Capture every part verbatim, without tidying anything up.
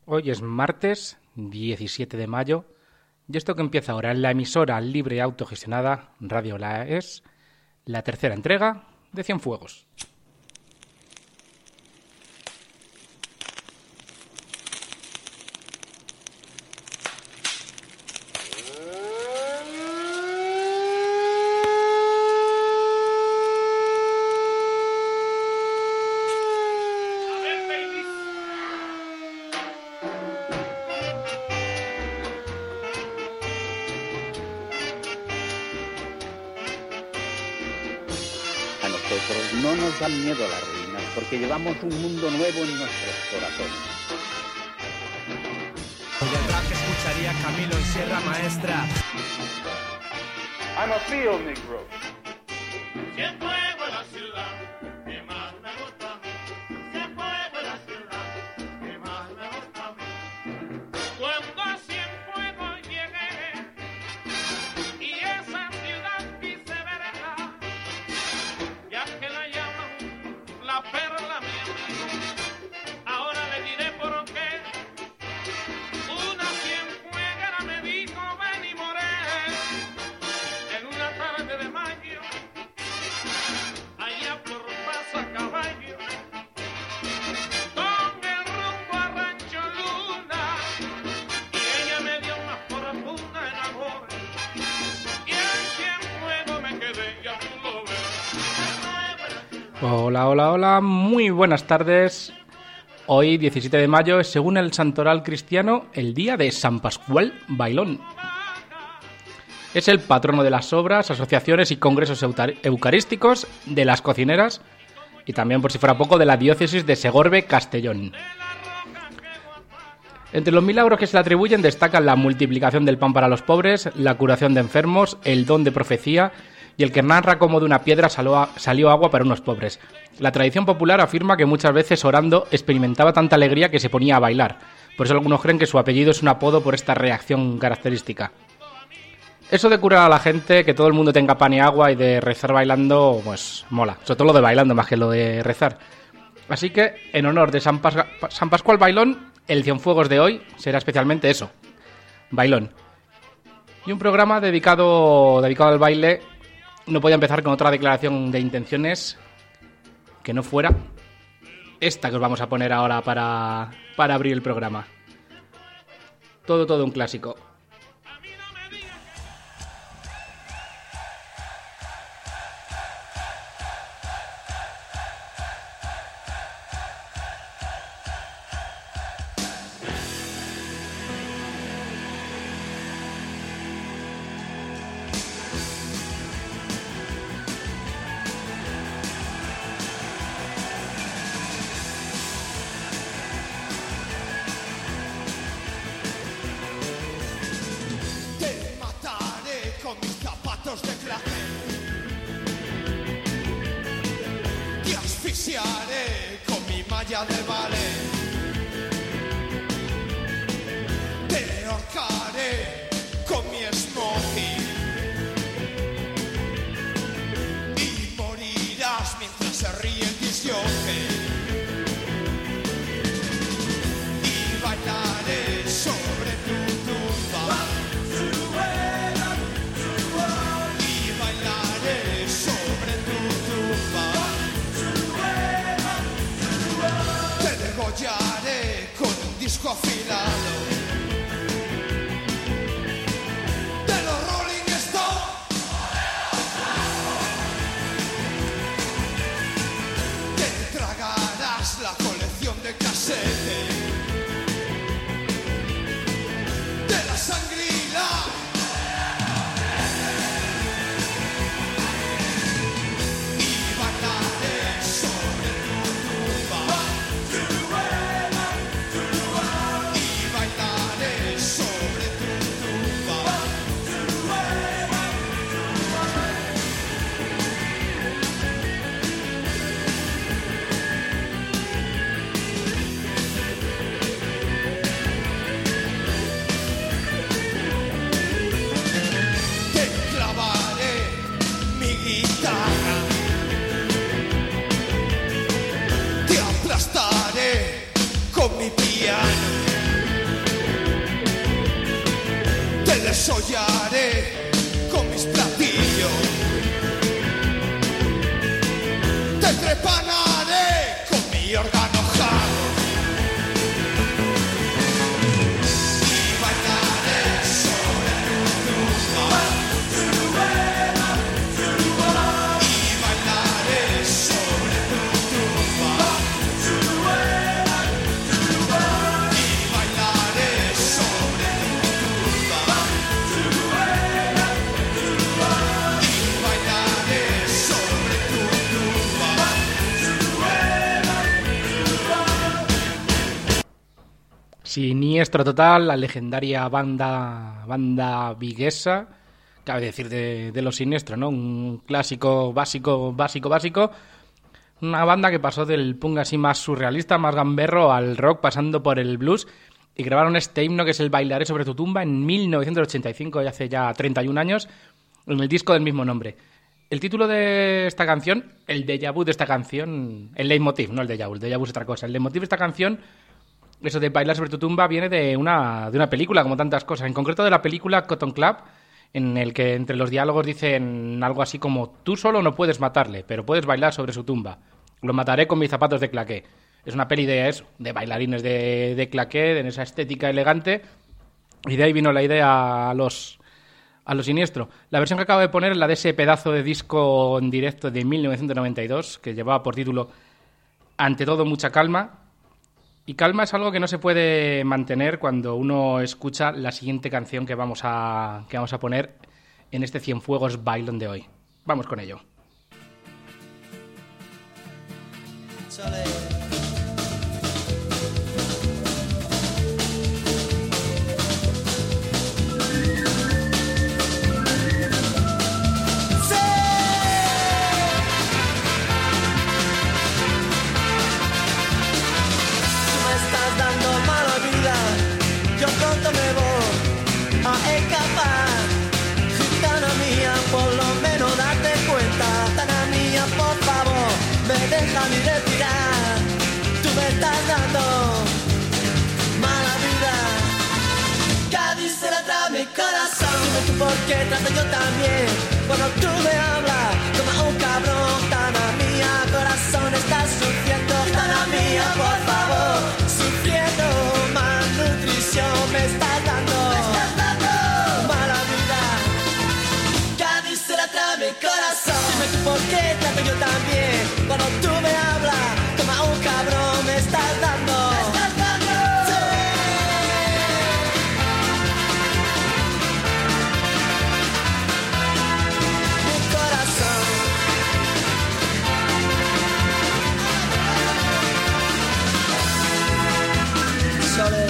Hoy es martes diecisiete de mayo y esto que empieza ahora en la emisora libre y autogestionada Radio La es la tercera entrega de Cienfuegos. No nos dan miedo las ruinas, porque llevamos un mundo nuevo en nuestros corazones. Y el rap que escucharía Camilo en Sierra Maestra. I'm a field negro. Cienfuegos en la ciudad, que más me gusta a mí. Cienfuegos en la ciudad, que más me gusta a mí. Cuando a Cienfuegos llegué y esa ciudad quise verla, ya que la llaman la perla mi amigo, ahora le diré por qué. Una cienfueguera me dijo ven y moré en una tarde de mayo, allá por Paso a Caballo, con el rumbo a Rancho Luna, y ella me dio más fortuna en amor, y en Cienfuegos me quedé, ya tú lo ves. Hola, hola, hola, muy buenas tardes. Hoy, diecisiete de mayo, es según el santoral cristiano el día de San Pascual Bailón. Es el patrono de las obras, asociaciones y congresos eutar- eucarísticos, de las cocineras y también, por si fuera poco, de la diócesis de Segorbe-Castellón. Entre los milagros que se le atribuyen destacan la multiplicación del pan para los pobres, la curación de enfermos, el don de profecía y el que narra cómo de una piedra salió, a- salió agua para unos pobres. La tradición popular afirma que muchas veces orando experimentaba tanta alegría que se ponía a bailar. Por eso algunos creen que su apellido es un apodo por esta reacción característica. Eso de curar a la gente, que todo el mundo tenga pan y agua y de rezar bailando, pues mola. Sobre todo lo de bailando más que lo de rezar. Así que, en honor de San, Pas- San Pascual Bailón, el Cienfuegos de hoy será especialmente eso, bailón. Y un programa dedicado, dedicado al baile no podía empezar con otra declaración de intenciones que no fuera esta que os vamos a poner ahora para, para abrir el programa. Todo, todo un clásico. Te mataré con mis zapatos de clase. Te asfixiaré con mi malla de ballet. Te ahorcaré con mi smoking. Y morirás mientras se ríe el disjockey. Y bailaré sobre tu tumba. Y bailaré sobre tu tumba. Te degollaré con un disco afilado de los Rolling Stones. Te tragarás la colección de casetes de la Sangrila. Y bailaré sobre tu tumba. Y bailaré desollaré con mis platillos. Te trepanaré con mi órgano jarro. Y bailaré sobre tu tumba. Y bailaré sobre tu tumba. Y bailaré sobre tu tumba. Y bailaré sobre tu tumba. Siniestro total, la legendaria banda banda viguesa, cabe decir de, de los Siniestro, ¿no? Un clásico básico, básico, básico. Una banda que pasó del punk así más surrealista, más gamberro, al rock, pasando por el blues, y grabaron este himno que es el Bailaré sobre tu tumba en mil novecientos ochenta y cinco, y hace ya treinta y un años, en el disco del mismo nombre. El título de esta canción, el déjà vu de esta canción, el leitmotiv, no el déjà vu, el déjà vu es otra cosa. El leitmotiv de esta canción, eso de bailar sobre tu tumba, viene de una, de una película, como tantas cosas. En concreto de la película Cotton Club, en el que entre los diálogos dicen algo así como: tú solo no puedes matarle, pero puedes bailar sobre su tumba. Lo mataré con mis zapatos de claqué. Es una peli de eso, de bailarines de, de claqué, en esa estética elegante. Y de ahí vino la idea a los, a los Siniestro. La versión que acabo de poner es la de ese pedazo de disco en directo de mil novecientos noventa y dos, que llevaba por título Ante todo, mucha calma. Y calma es algo que no se puede mantener cuando uno escucha la siguiente canción que vamos a, que vamos a poner en este Cienfuegos Bailón de hoy. Vamos con ello. Yo pronto me voy a escapar. Gitana mía, por lo menos date cuenta. Gitana mía, por favor, me deja ni respirar. Tú me estás dando mala vida. Cádiz se la trae mi corazón. Dime tú por qué trato yo también. Cuando tú me hablas como un cabrón. Gitana mía, corazón, estás sufriendo. Gitana mía, por favor, sufriendo malnutrición. Me estás dando, me estás dando mala vida. Cádiz se la trae mi corazón. Dime tú por qué trato yo también. Cuando tú me hablas como un cabrón. Me estás dando, me estás dando, sí. Mi corazón. Sole.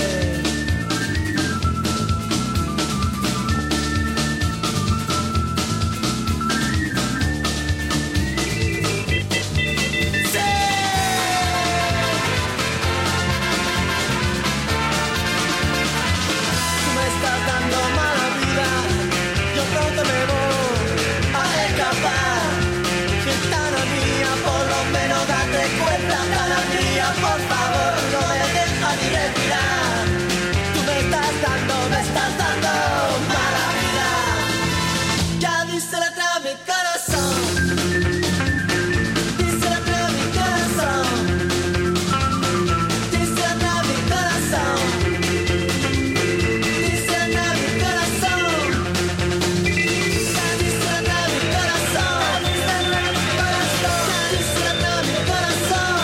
Por favor, no me dejas ni respirar. Tú me estás dando, me estás dando mala vida. Ya dice la trae mi corazón. Dice la trae mi corazón. Dice la trae mi corazón. Dice la trae mi corazón. Ya dice la trae mi corazón. Dice la trae mi corazón. Ya dice la trae mi corazón.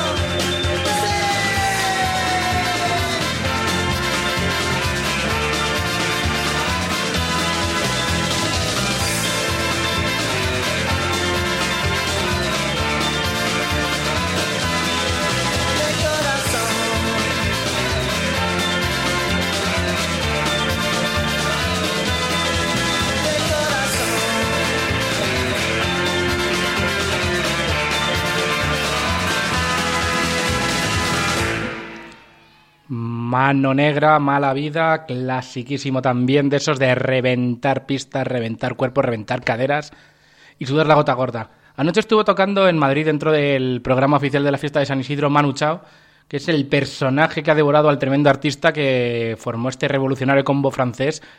Mano Negra, Mala Vida, clasiquísimo también, de esos de reventar pistas, reventar cuerpos, reventar caderas y sudar la gota gorda. Anoche estuvo tocando en Madrid dentro del programa oficial de la fiesta de San Isidro Manu Chao, que es el personaje que ha devorado al tremendo artista que formó este revolucionario combo francés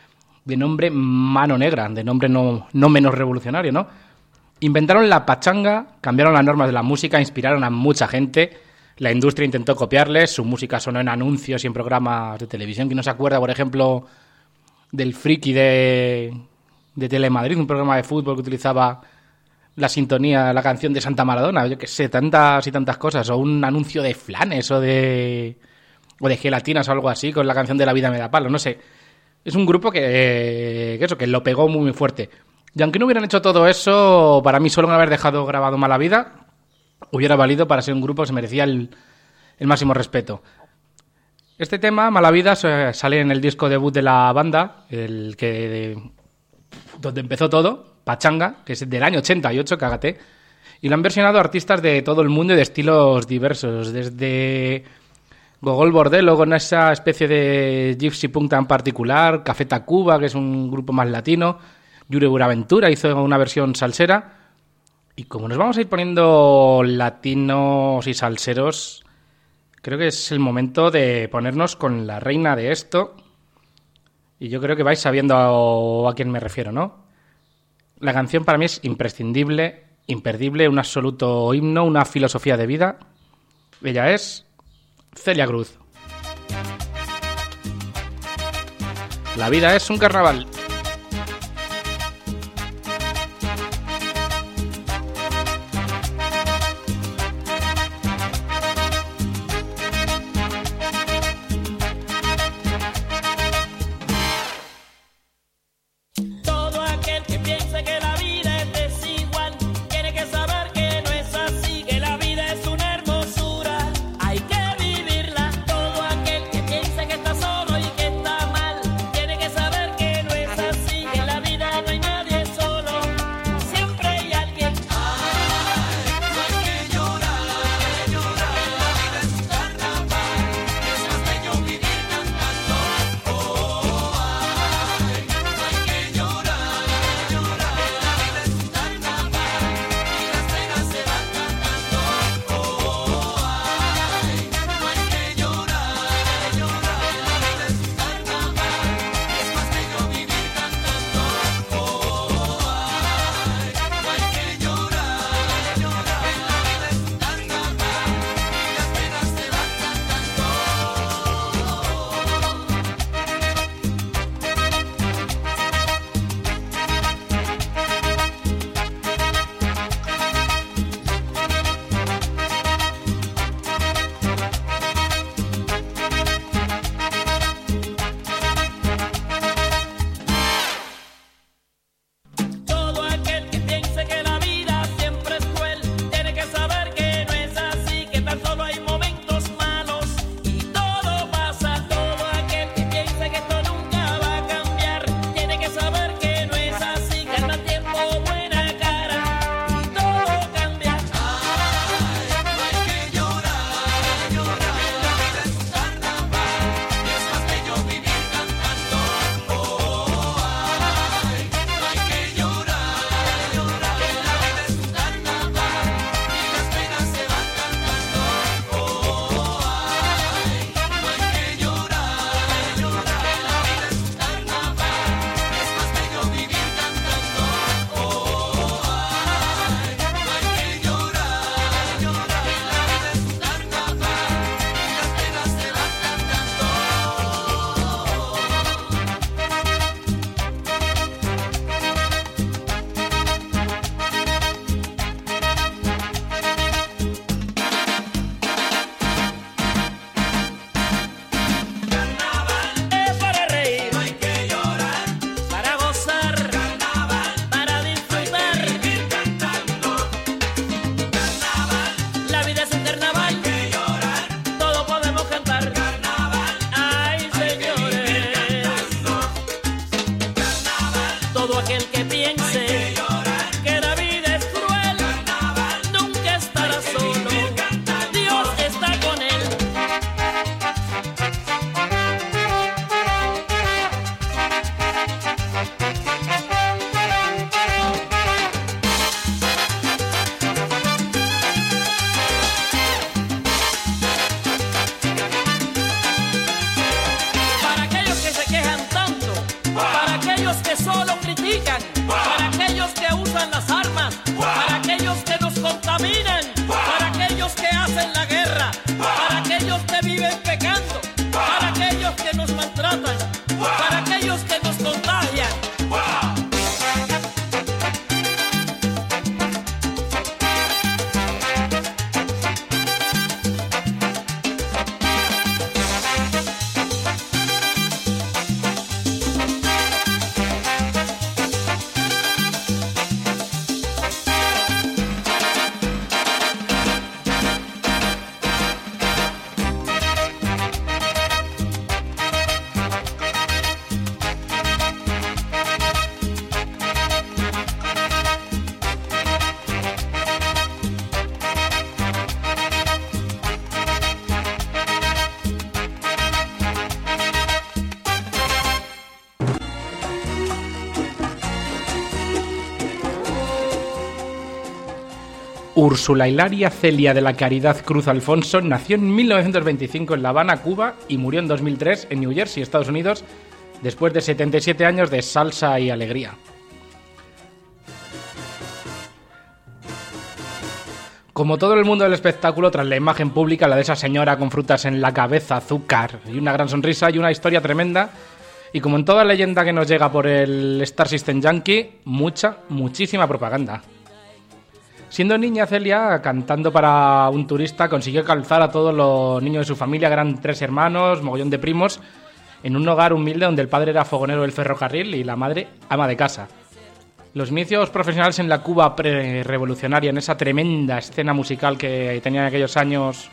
de nombre Mano Negra, de nombre no, no menos revolucionario, ¿no? Inventaron la pachanga, cambiaron las normas de la música, inspiraron a mucha gente. La industria intentó copiarles, su música sonó en anuncios y en programas de televisión. ¿Quién no se acuerda, por ejemplo, del Friki de, de Telemadrid, un programa de fútbol que utilizaba la sintonía, la canción de Santa Maradona? Yo qué sé, tantas y tantas cosas. O un anuncio de flanes o de, o de gelatinas o algo así, con la canción de La vida me da palo, no sé. Es un grupo que, que eso, que lo pegó muy, muy fuerte. Y aunque no hubieran hecho todo eso, para mí solo haber dejado grabado Mala Vida hubiera valido para ser un grupo que se merecía el, el máximo respeto. Este tema, Mala Vida, sale en el disco debut de la banda, el que de, donde empezó todo, Pachanga, que es del año ochenta y ocho, cágate, y lo han versionado artistas de todo el mundo y de estilos diversos, desde Gogol Bordello con esa especie de gypsy punk tan particular, Café Tacuba, que es un grupo más latino, Yuri Buenaventura hizo una versión salsera. Y como nos vamos a ir poniendo latinos y salseros, creo que es el momento de ponernos con la reina de esto. Y yo creo que vais sabiendo a, a quién me refiero, ¿no? La canción para mí es imprescindible, imperdible, un absoluto himno, una filosofía de vida. Ella es Celia Cruz. La vida es un carnaval. Úrsula Hilaria Celia de la Caridad Cruz Alfonso nació en mil novecientos veinticinco en La Habana, Cuba, y murió en dos mil tres en New Jersey, Estados Unidos, después de setenta y siete años de salsa y alegría. Como todo el mundo del espectáculo, tras la imagen pública, la de esa señora con frutas en la cabeza, azúcar y una gran sonrisa y una historia tremenda, y como en toda leyenda que nos llega por el Star System Yankee, mucha, muchísima propaganda. Siendo niña, Celia, cantando para un turista, consiguió calzar a todos los niños de su familia, que eran tres hermanos, mogollón de primos, en un hogar humilde donde el padre era fogonero del ferrocarril y la madre ama de casa. Los inicios profesionales en la Cuba pre-revolucionaria, en esa tremenda escena musical que tenía en aquellos años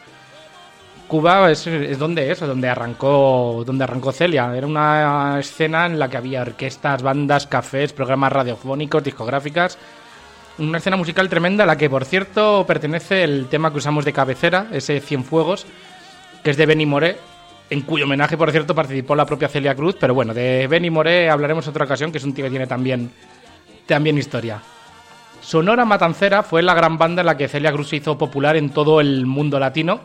Cuba, es, es donde es, donde arrancó, donde arrancó Celia. Era una escena en la que había orquestas, bandas, cafés, programas radiofónicos, discográficas. Una escena musical tremenda a la que, por cierto, pertenece el tema que usamos de cabecera, ese Cienfuegos, que es de Benny Moré, en cuyo homenaje, por cierto, participó la propia Celia Cruz. Pero bueno, de Benny Moré hablaremos en otra ocasión, que es un tío que tiene también, también historia. Sonora Matancera fue la gran banda en la que Celia Cruz se hizo popular en todo el mundo latino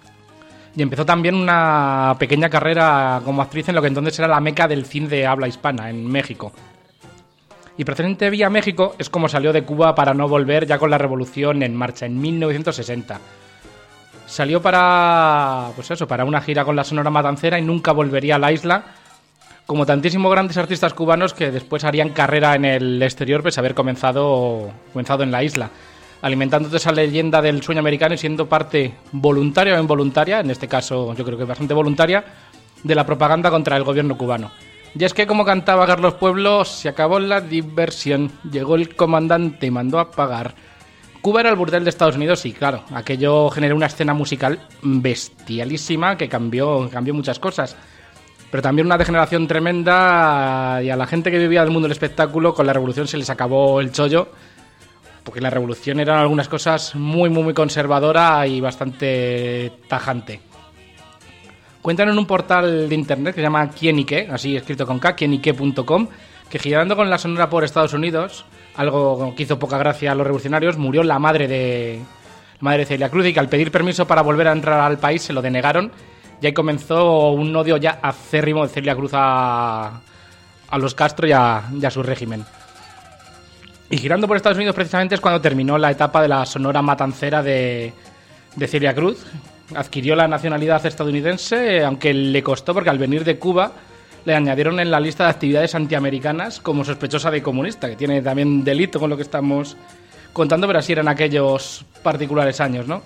y empezó también una pequeña carrera como actriz en lo que entonces era la meca del cine de habla hispana, en México. Y precisamente vía México es como salió de Cuba para no volver ya con la revolución en marcha, en mil novecientos sesenta. Salió para, pues eso, para una gira con la Sonora Matancera y nunca volvería a la isla, como tantísimos grandes artistas cubanos que después harían carrera en el exterior pese a haber comenzado, comenzado en la isla, alimentando toda esa leyenda del sueño americano y siendo parte voluntaria o involuntaria, en este caso yo creo que bastante voluntaria, de la propaganda contra el gobierno cubano. Y es que, como cantaba Carlos Pueblo, se acabó la diversión, llegó el comandante y mandó a pagar. Cuba era el burdel de Estados Unidos y, claro, aquello generó una escena musical bestialísima que cambió, cambió muchas cosas. Pero también una degeneración tremenda, y a la gente que vivía del mundo del espectáculo con la revolución se les acabó el chollo, porque la revolución eran algunas cosas muy, muy, muy conservadora y bastante tajante. Cuentan en un portal de internet que se llama Quién y Qué, así escrito con K, quién y qué punto com, que girando con la Sonora por Estados Unidos, algo que hizo poca gracia a los revolucionarios, murió la madre de la madre de Celia Cruz, y que al pedir permiso para volver a entrar al país se lo denegaron, y ahí comenzó un odio ya acérrimo de Celia Cruz a, a los Castro y a, y a su régimen. Y girando por Estados Unidos precisamente es cuando terminó la etapa de la Sonora Matancera de, de Celia Cruz. Adquirió la nacionalidad estadounidense, aunque le costó porque al venir de Cuba le añadieron en la lista de actividades antiamericanas como sospechosa de comunista, que tiene también delito con lo que estamos contando, pero así eran aquellos particulares años, ¿no?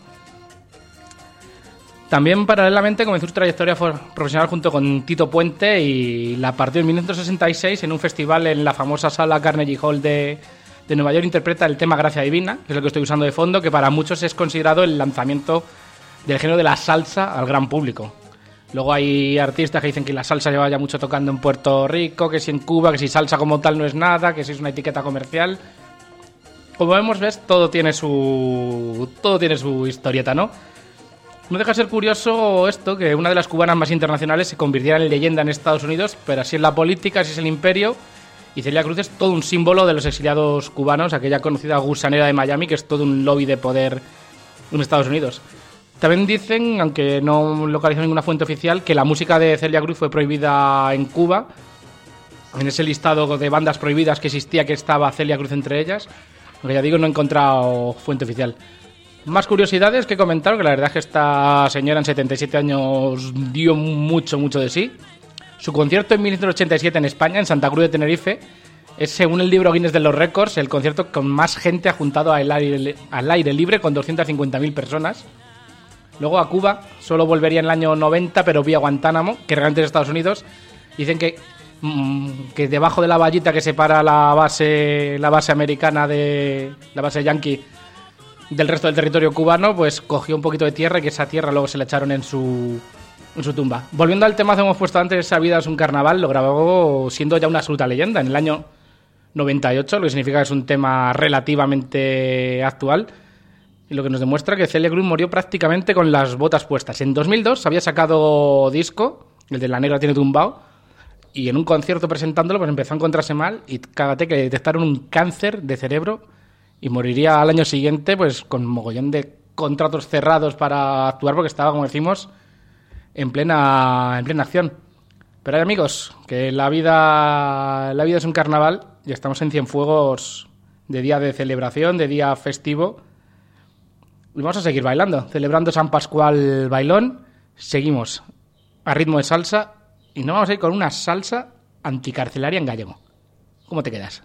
También paralelamente comenzó su trayectoria profesional junto con Tito Puente y la partió en mil novecientos sesenta y seis en un festival en la famosa sala Carnegie Hall de, de Nueva York. Interpreta el tema Gracia Divina, que es el que estoy usando de fondo, que para muchos es considerado el lanzamiento del género de la salsa al gran público. Luego hay artistas que dicen que la salsa lleva ya mucho tocando en Puerto Rico, que si en Cuba, que si salsa como tal no es nada, que si es una etiqueta comercial. Como vemos, ves, todo tiene su todo tiene su historieta, ¿no? No deja de ser curioso esto, que una de las cubanas más internacionales se convirtiera en leyenda en Estados Unidos, pero así es la política, así es el imperio, y Celia Cruz es todo un símbolo de los exiliados cubanos, aquella conocida gusanera de Miami, que es todo un lobby de poder en Estados Unidos. También dicen, aunque no localizan ninguna fuente oficial, que la música de Celia Cruz fue prohibida en Cuba. En ese listado de bandas prohibidas que existía, que estaba Celia Cruz entre ellas. Aunque ya digo, no he encontrado fuente oficial. Más curiosidades que comentar, que la verdad es que esta señora en setenta y siete años dio mucho, mucho de sí. Su concierto en mil novecientos ochenta y siete en España, en Santa Cruz de Tenerife, es, según el libro Guinness de los Récords, el concierto con más gente ajuntado al aire, al aire libre, con doscientas cincuenta mil personas. Luego a Cuba solo volvería en el año noventa, pero vía Guantánamo, que realmente es Estados Unidos. Dicen que, mmm, que debajo de la vallita que separa la base la base americana de la base yankee del resto del territorio cubano, pues cogió un poquito de tierra y que esa tierra luego se la echaron en su en su tumba. Volviendo al tema que hemos puesto antes, Esa vida es un carnaval, lo grabó siendo ya una absoluta leyenda en el año noventa y ocho, lo que significa que es un tema relativamente actual. Y lo que nos demuestra que Celia Cruz murió prácticamente con las botas puestas. En dos mil dos había sacado disco, el de La Negra tiene tumbao, y en un concierto presentándolo pues empezó a encontrarse mal y cágate que le detectaron un cáncer de cerebro y moriría al año siguiente pues con mogollón de contratos cerrados para actuar porque estaba, como decimos, en plena, en plena acción. Pero hay amigos, que la vida, la vida es un carnaval y estamos en Cienfuegos de día de celebración, de día festivo. Y vamos a seguir bailando, celebrando San Pascual Bailón. Seguimos a ritmo de salsa y nos vamos a ir con una salsa anticarcelaria en gallego. ¿Cómo te quedas?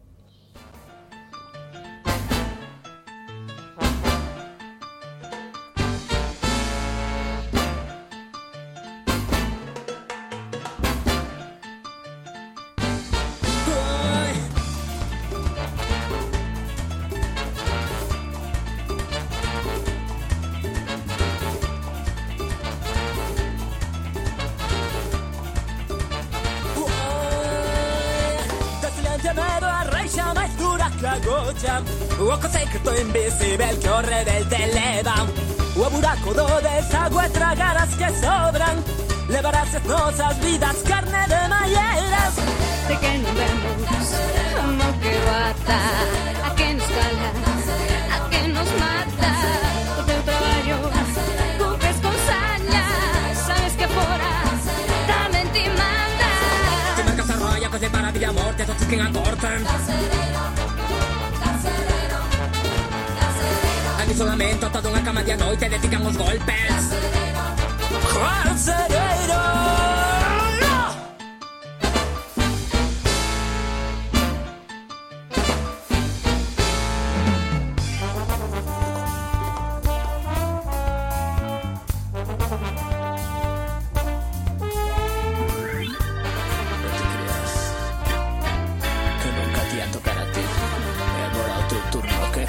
Uoco secreto invisible que corre del te eleva. O buraco de desagüe tragaras que sobran. Levarás esnosas vidas, carne de malleras. De que no vemos como que bata. A que nos cala, a que nos mata. O teu traballo, cumpres con saña. Sabes que fora tamén te manda. Te marcas a roya, pues de maravilla morte. Todos que acortan. Isolamento, toda unha cama de noite, dedican os golpes. Carcereiro. Que nunca te ia tocar a ti. E agora o teu turno, que?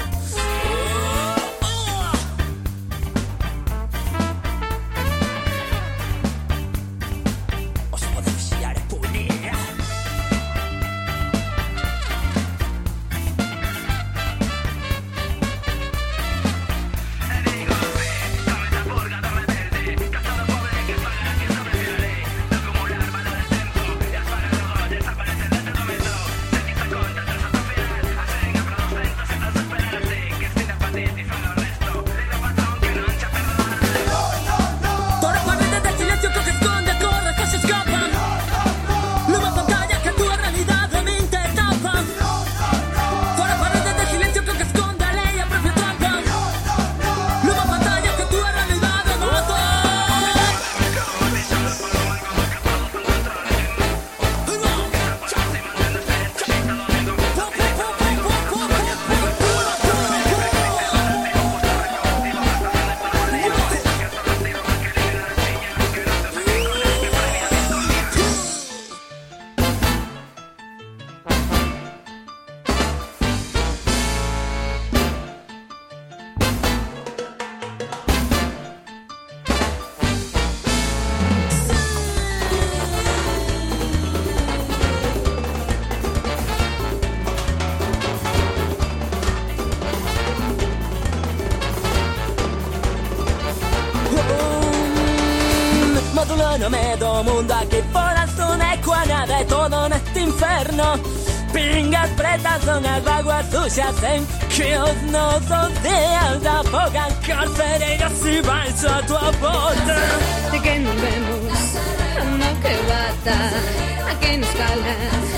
No me do mundo aquí fora son ecuana de todo neste inferno. Pingas pretas son as aguas sucias en que os nosos días afogan. Carcereiros e vais a tua porta. De que non vemos como que bata. A que nos cala,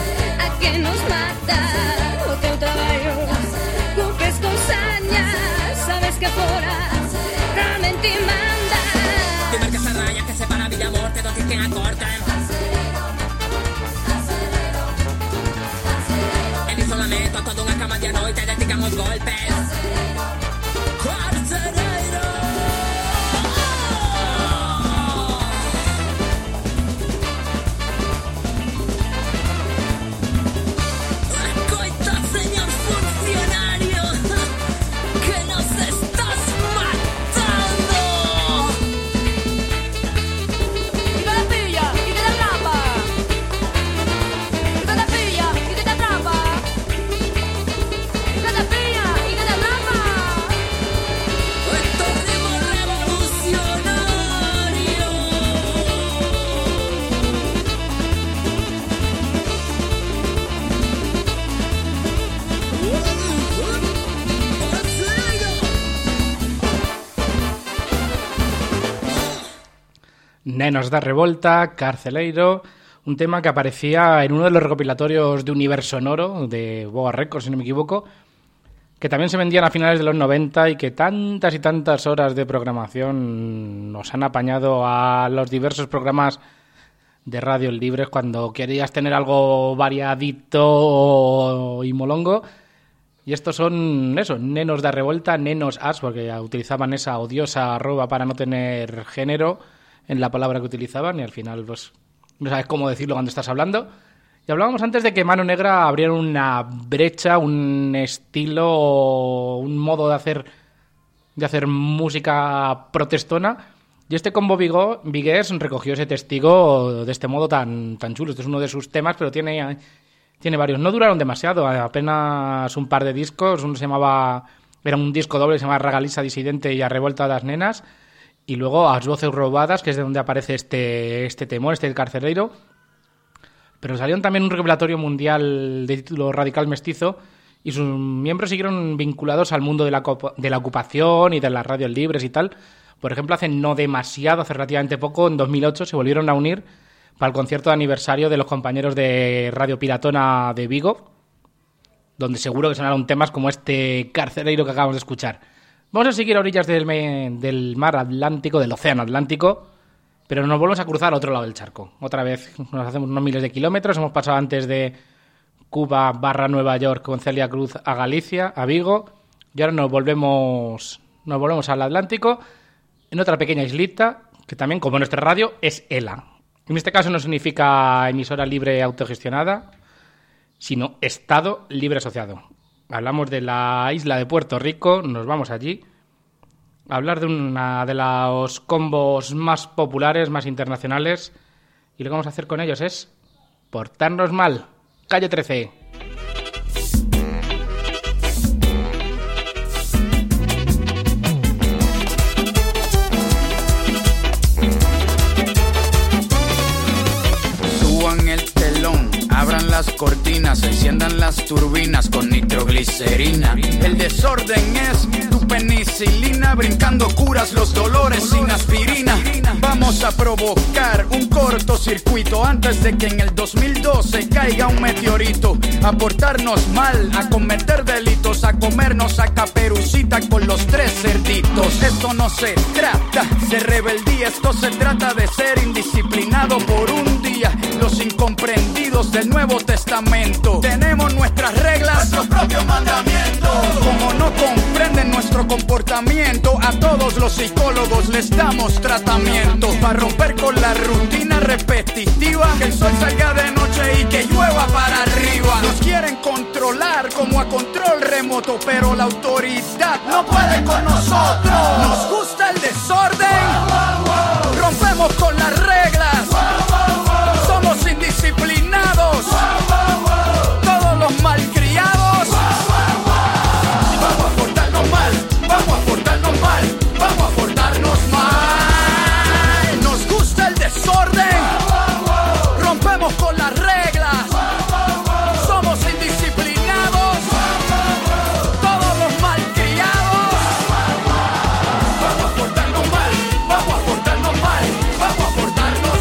a que nos mata. O teu traballo, cumpres con saña. Sabes que fora tamén te manda. Te marcas a raya que separa vida morte do que que acortan. En isolamento, toda unha cama de noite, dedican os golpes. Carcereiro. Coita, señor funcionario, que nos estás matando. Y que te pilla, y que te atrapa. Y que te pilla, y que te atrapa. Y que te pilla, y que te atrapa. Nenos da Revolta, Carceleiro, un tema que aparecía en uno de los recopilatorios de Universo Sonoro, de Boa Records, si no me equivoco, que también se vendían a finales de los noventa y que tantas y tantas horas de programación nos han apañado a los diversos programas de radio libres cuando querías tener algo variadito y molongo. Y estos son, eso, Nenos da Revolta, Nenos as, porque utilizaban esa odiosa arroba para no tener género en la palabra que utilizaban y al final pues no sabes cómo decirlo cuando estás hablando. Y hablábamos antes de que Mano Negra abriera una brecha, un estilo, un modo de hacer de hacer música protestona. Y este combo Vigo, vigués recogió ese testigo de este modo tan, tan chulo. Este es uno de sus temas, pero tiene, tiene varios. No duraron demasiado, apenas un par de discos. Uno se llamaba, era un disco doble, se llamaba Ragalisa Disidente y A Revolta das Nenas. Y luego As Voces Robadas, que es de donde aparece este, este temor, este Carceleiro. Pero salieron también un recopilatorio mundial de título Radical Mestizo y sus miembros siguieron vinculados al mundo de la, de la ocupación y de las radios libres y tal. Por ejemplo, hace no demasiado, hace relativamente poco, en dos mil ocho, se volvieron a unir para el concierto de aniversario de los compañeros de Radio Piratona de Vigo, donde seguro que sonaron temas como este Carceleiro que acabamos de escuchar. Vamos a seguir a orillas del, del mar Atlántico, del océano Atlántico, pero nos volvemos a cruzar al otro lado del charco. Otra vez nos hacemos unos miles de kilómetros. Hemos pasado antes de Cuba barra Nueva York con Celia Cruz a Galicia, a Vigo. Y ahora nos volvemos, nos volvemos al Atlántico en otra pequeña islita que también, como nuestra radio, es ELA. En este caso no significa emisora libre autogestionada, sino Estado libre asociado. Hablamos de la isla de Puerto Rico, nos vamos allí a hablar de una de los combos más populares, más internacionales, y lo que vamos a hacer con ellos es portarnos mal. Calle trece. Suban el telón, abran las cortinas, enciendan las turbinas con nitroglicerina. El desorden es tu penicilina, brincando curas los dolores sin aspirina. Vamos a provocar un cortocircuito antes de que en el dos mil doce caiga un meteorito. A portarnos mal, a cometer delitos, a comernos a Caperucita con los tres cerditos. Esto no se trata de rebeldía, esto se trata de ser indisciplinado por un día. Los incomprendidos del Nuevo Testamento tenemos nuestras reglas, nuestros propios mandamientos. Como no comprenden nuestro comportamiento, a todos los psicólogos les damos tratamiento para romper con la rutina repetitiva. Que el sol salga de noche y que llueva para arriba. Nos quieren controlar como a control remoto, pero la autoridad no puede con nosotros. Nos gusta el desorden, rompemos con las reglas, somos indisciplinados, todos los malcriados. Vamos a portarnos mal, vamos a portarnos mal, vamos a portarnos mal. Nos gusta el desorden, rompemos con las reglas, somos indisciplinados, todos los malcriados. Vamos a portarnos mal, vamos a portarnos mal, vamos a portarnos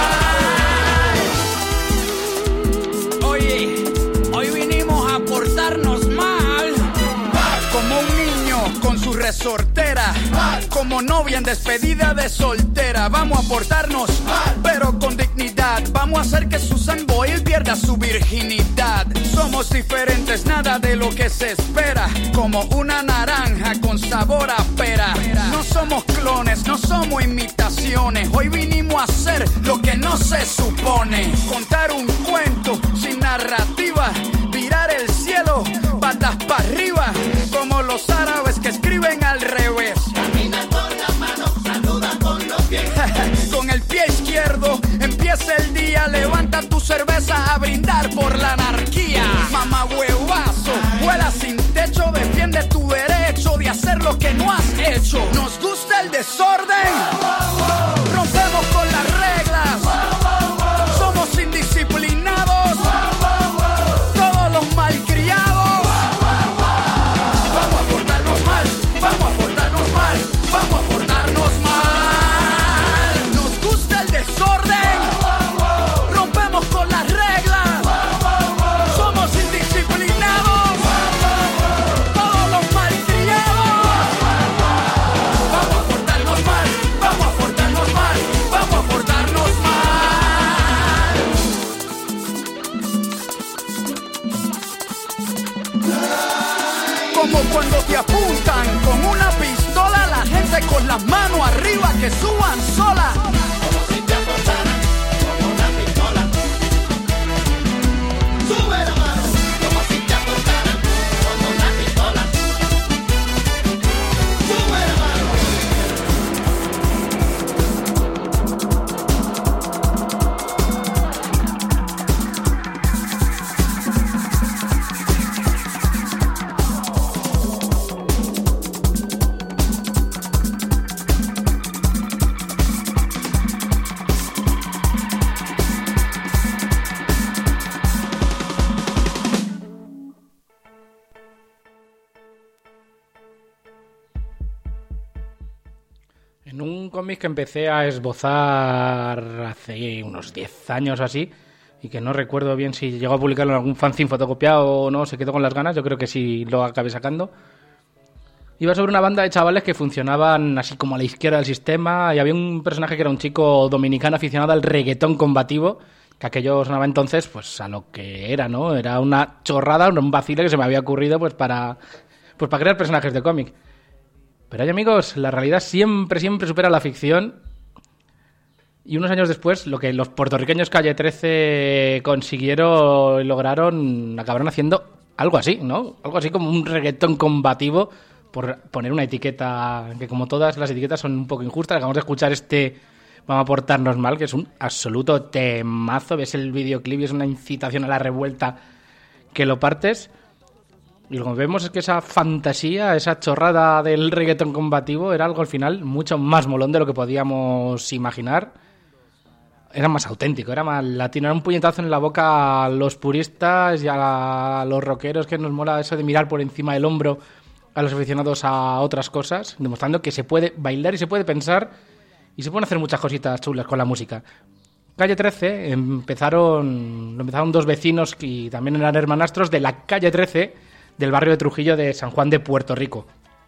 mal. Oye, hoy vinimos a portarnos mal, como un niño con su resortera, como novia en despedida de soltera. Vamos a portarnos mal, pero con dignidad. Vamos a hacer que Susan Boyle pierda su virginidad. Somos diferentes, nada de lo que se espera, como una naranja con sabor a pera. No somos clones, no somos imitaciones. Hoy vinimos a hacer lo que no se supone. Contar un cuento sin narrativa, virar el cielo patas para arriba, como los árabes que escriben al revés. Camina con las manos, saluda con los pies. Con el pie izquierdo empieza el día, levanta tu cerveza a brindar por la anarquía. Mamá huevazo, vuela sin techo, defiende tu derecho de hacer lo que no has hecho. Nos gusta el desorden, rompemos con las reglas, somos indisciplinados, todos los malcriados. Vamos a portarnos mal, vamos a portarnos mal, vamos a portarnos mal. Nos gusta el cuando te apuntan con una pistola, la gente con las manos arriba que suban sola. Como si te apuntaran con una pistola. Sube la mano. Como si te apuntaran con una pistola. Sube la mano. En un cómic que empecé a esbozar hace unos diez años o así, y que no recuerdo bien si llegó a publicarlo en algún fanzine fotocopiado o no, se quedó con las ganas, yo creo que sí lo acabé sacando. Iba sobre una banda de chavales que funcionaban así como a la izquierda del sistema, y había un personaje que era un chico dominicano aficionado al reggaetón combativo, que aquello sonaba entonces pues a lo que era, ¿no? Era una chorrada, un vacile que se me había ocurrido pues para, pues para crear personajes de cómic. Pero hay amigos, la realidad siempre, siempre supera la ficción. Y unos años después, lo que los puertorriqueños Calle trece consiguieron y lograron, acabaron haciendo algo así, ¿no? Algo así como un reggaetón combativo, por poner una etiqueta que, como todas las etiquetas, son un poco injustas. Acabamos de escuchar este Vamos a portarnos mal, que es un absoluto temazo. Ves el videoclip y es una incitación a la revuelta que lo partes. Y lo que vemos es que esa fantasía, esa chorrada del reggaetón combativo era algo al final mucho más molón de lo que podíamos imaginar. Era más auténtico, era más latino, era un puñetazo en la boca a los puristas y a los rockeros, que nos mola eso de mirar por encima del hombro a los aficionados a otras cosas, demostrando que se puede bailar y se puede pensar y se pueden hacer muchas cositas chulas con la música. Calle trece empezaron, lo empezaron dos vecinos y también eran hermanastros de la Calle trece del barrio de Trujillo de San Juan de Puerto Rico.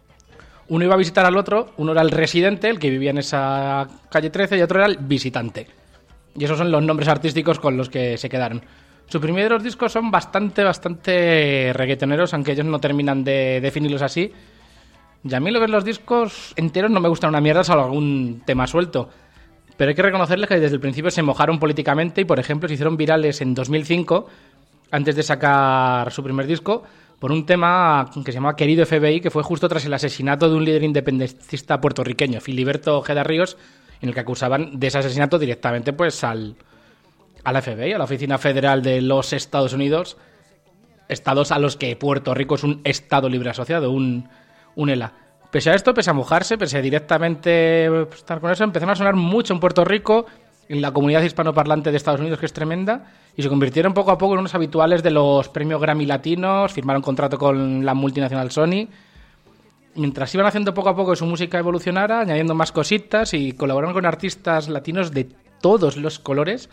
Uno iba a visitar al otro, uno era el residente, el que vivía en esa Calle trece, y otro era el visitante. Y esos son los nombres artísticos con los que se quedaron. Sus primeros discos son bastante, bastante reggaetoneros, aunque ellos no terminan de definirlos así. Y a mí lo que es los discos enteros no me gustan una mierda, salvo algún tema suelto. Pero hay que reconocerles que desde el principio se mojaron políticamente y, por ejemplo, se hicieron virales en dos mil cinco, antes de sacar su primer disco, por un tema que se llamaba Querido F B I, que fue justo tras el asesinato de un líder independentista puertorriqueño, Filiberto Ojeda Ríos, en el que acusaban de ese asesinato directamente pues al, a la F B I, a la Oficina Federal de los Estados Unidos, estados a los que Puerto Rico es un estado libre asociado, un, un E L A. Pese a esto, pese a mojarse, pese a directamente pues, estar con eso, empezaron a sonar mucho en Puerto Rico, en la comunidad hispanoparlante de Estados Unidos, que es tremenda, y se convirtieron poco a poco en unos habituales de los premios Grammy latinos, firmaron contrato con la multinacional Sony. Mientras iban haciendo poco a poco que su música evolucionara, añadiendo más cositas, y colaboraron con artistas latinos de todos los colores,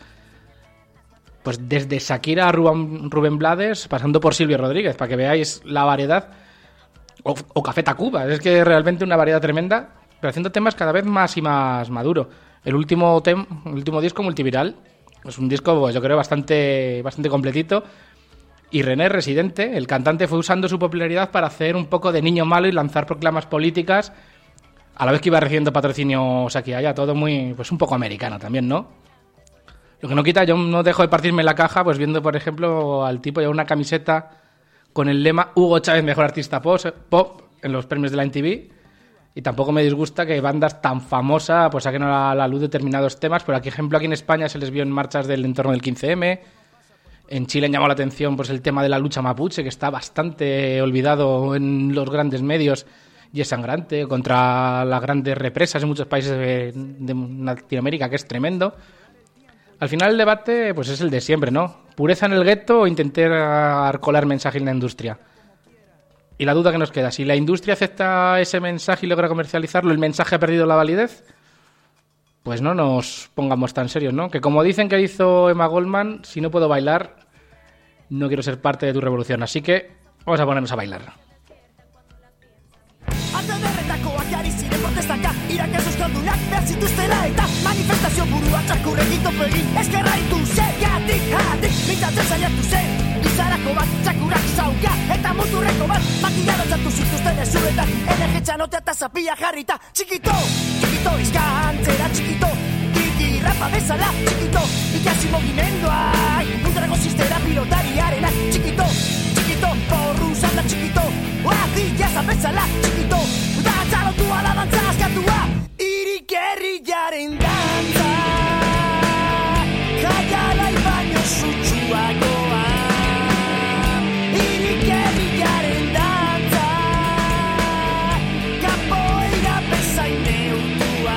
pues desde Shakira a Rubén, Rubén Blades, pasando por Silvio Rodríguez, para que veáis la variedad, o, o Café Tacuba, es que realmente una variedad tremenda, pero haciendo temas cada vez más y más maduro. El último, tem, el último disco, Multiviral, es un disco, pues, yo creo, bastante, bastante completito. Y René, Residente, el cantante, fue usando su popularidad para hacer un poco de niño malo y lanzar proclamas políticas, a la vez que iba recibiendo patrocinios aquí y allá, todo muy, pues un poco americano también, ¿no? Lo que no quita, yo no dejo de partirme la caja, pues viendo, por ejemplo, al tipo llevar una camiseta con el lema Hugo Chávez, mejor artista pop, en los premios de la M T V. Y tampoco me disgusta que bandas tan famosas pues saquen a la luz determinados temas. Por aquí, ejemplo, aquí en España se les vio en marchas del entorno del quince eme. En Chile llamó la atención pues el tema de la lucha mapuche, que está bastante olvidado en los grandes medios y es sangrante, contra las grandes represas en muchos países de, de Latinoamérica, que es tremendo. Al final el debate pues es el de siempre, ¿no? ¿Pureza en el gueto o intentar colar mensaje en la industria? Y la duda que nos queda, si la industria acepta ese mensaje y logra comercializarlo, ¿el mensaje ha perdido la validez? Pues no nos pongamos tan serios, ¿no? Que como dicen que hizo Emma Goldman, si no puedo bailar, no quiero ser parte de tu revolución. Así que vamos a ponernos a bailar. Eta muturrek izango bat, makillada txatu zituzten ezuretan, energetxa notea zapia jarrita, txikito, txikito, izkantzera, txikito, kiki, rapa bezala, txikito, ikasi mogimenduak, puntarako ziztera pilotariarenak, txikito, txikito, porru zanda, txikito, oazilla zabezala, txikito, dantza lotua la dantza askatua, irik herriaren dantza, jaiala ibaino zutsuagoa, irik herriaren dantza, kapoeira bezain neutua.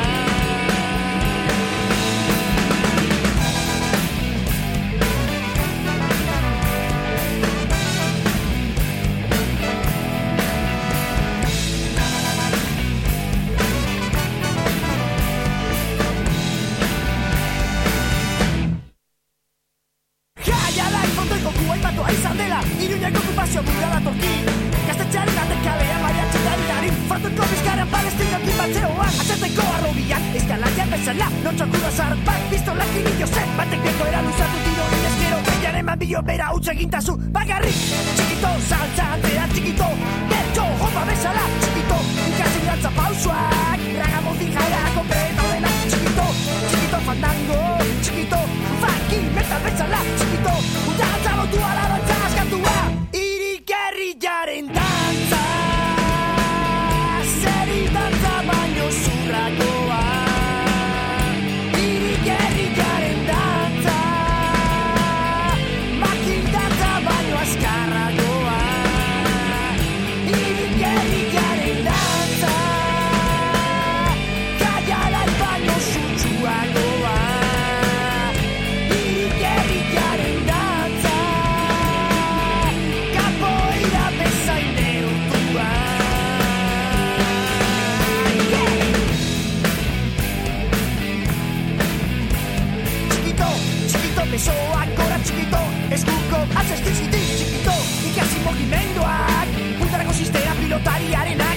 Aipatu aizan dela, Iruñako okupazio burra datorkin Gaztetxearen alde kalea mariatxetari darin Fortuko bizkarean palestinakin batzeoan Atxateko arrobian, eskalatian bezala Notxokura zart bat, pistolak inio zen Batek beko eran usatu tiro inezkero Beian eman bio bera utxe gintazu Bagarrik, txikito, saltza antzera txikito Bertxo, jopa bezala, txikito Ikasi dantza pausuak, ragamuzik jara konkreto dena Txikito, txikito fandango, txikito Funky, metal bezala, txikito Dantza lotua la dantza askatua Irik herriaren dantza Zeri dantza baino zurrakoa Irik herriaren dantza Makin dantza baino azkarragoa Irik herriaren dantza Kaiala baino zutsuagoa Irik herriaren dantza Besoak gora txikito, eskuko atzez krizitik txikito Ikasi mogimenduak, puntarako ziztera pilotariarenak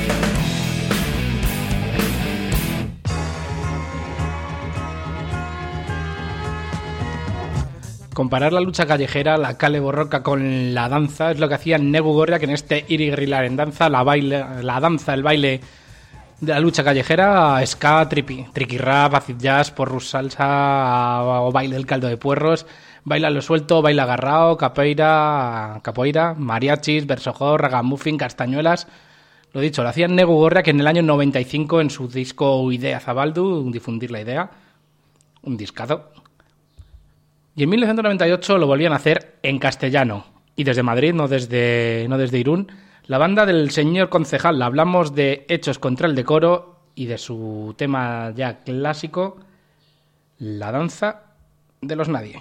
Comparar la lucha callejera, la kale borroka con la danza es lo que hacía Negu Gorriak en este Irik en danza, la, baile, la danza, el baile de la lucha callejera, ska, tripi, tricky rap, acid jazz, porrus salsa o baile del caldo de puerros, baila lo suelto, baila agarrao, capoeira, capoeira, mariachis, versojó, ragamuffin, castañuelas. Lo dicho, lo hacía Negu Gorriak en el año noventa y cinco en su disco Idea Zabaldu, difundir la idea, un discazo. Y en mil novecientos noventa y ocho lo volvían a hacer en castellano, y desde Madrid, no desde, no desde Irún, la banda del señor concejal. Hablamos de Hechos contra el Decoro y de su tema ya clásico, la danza de los nadie.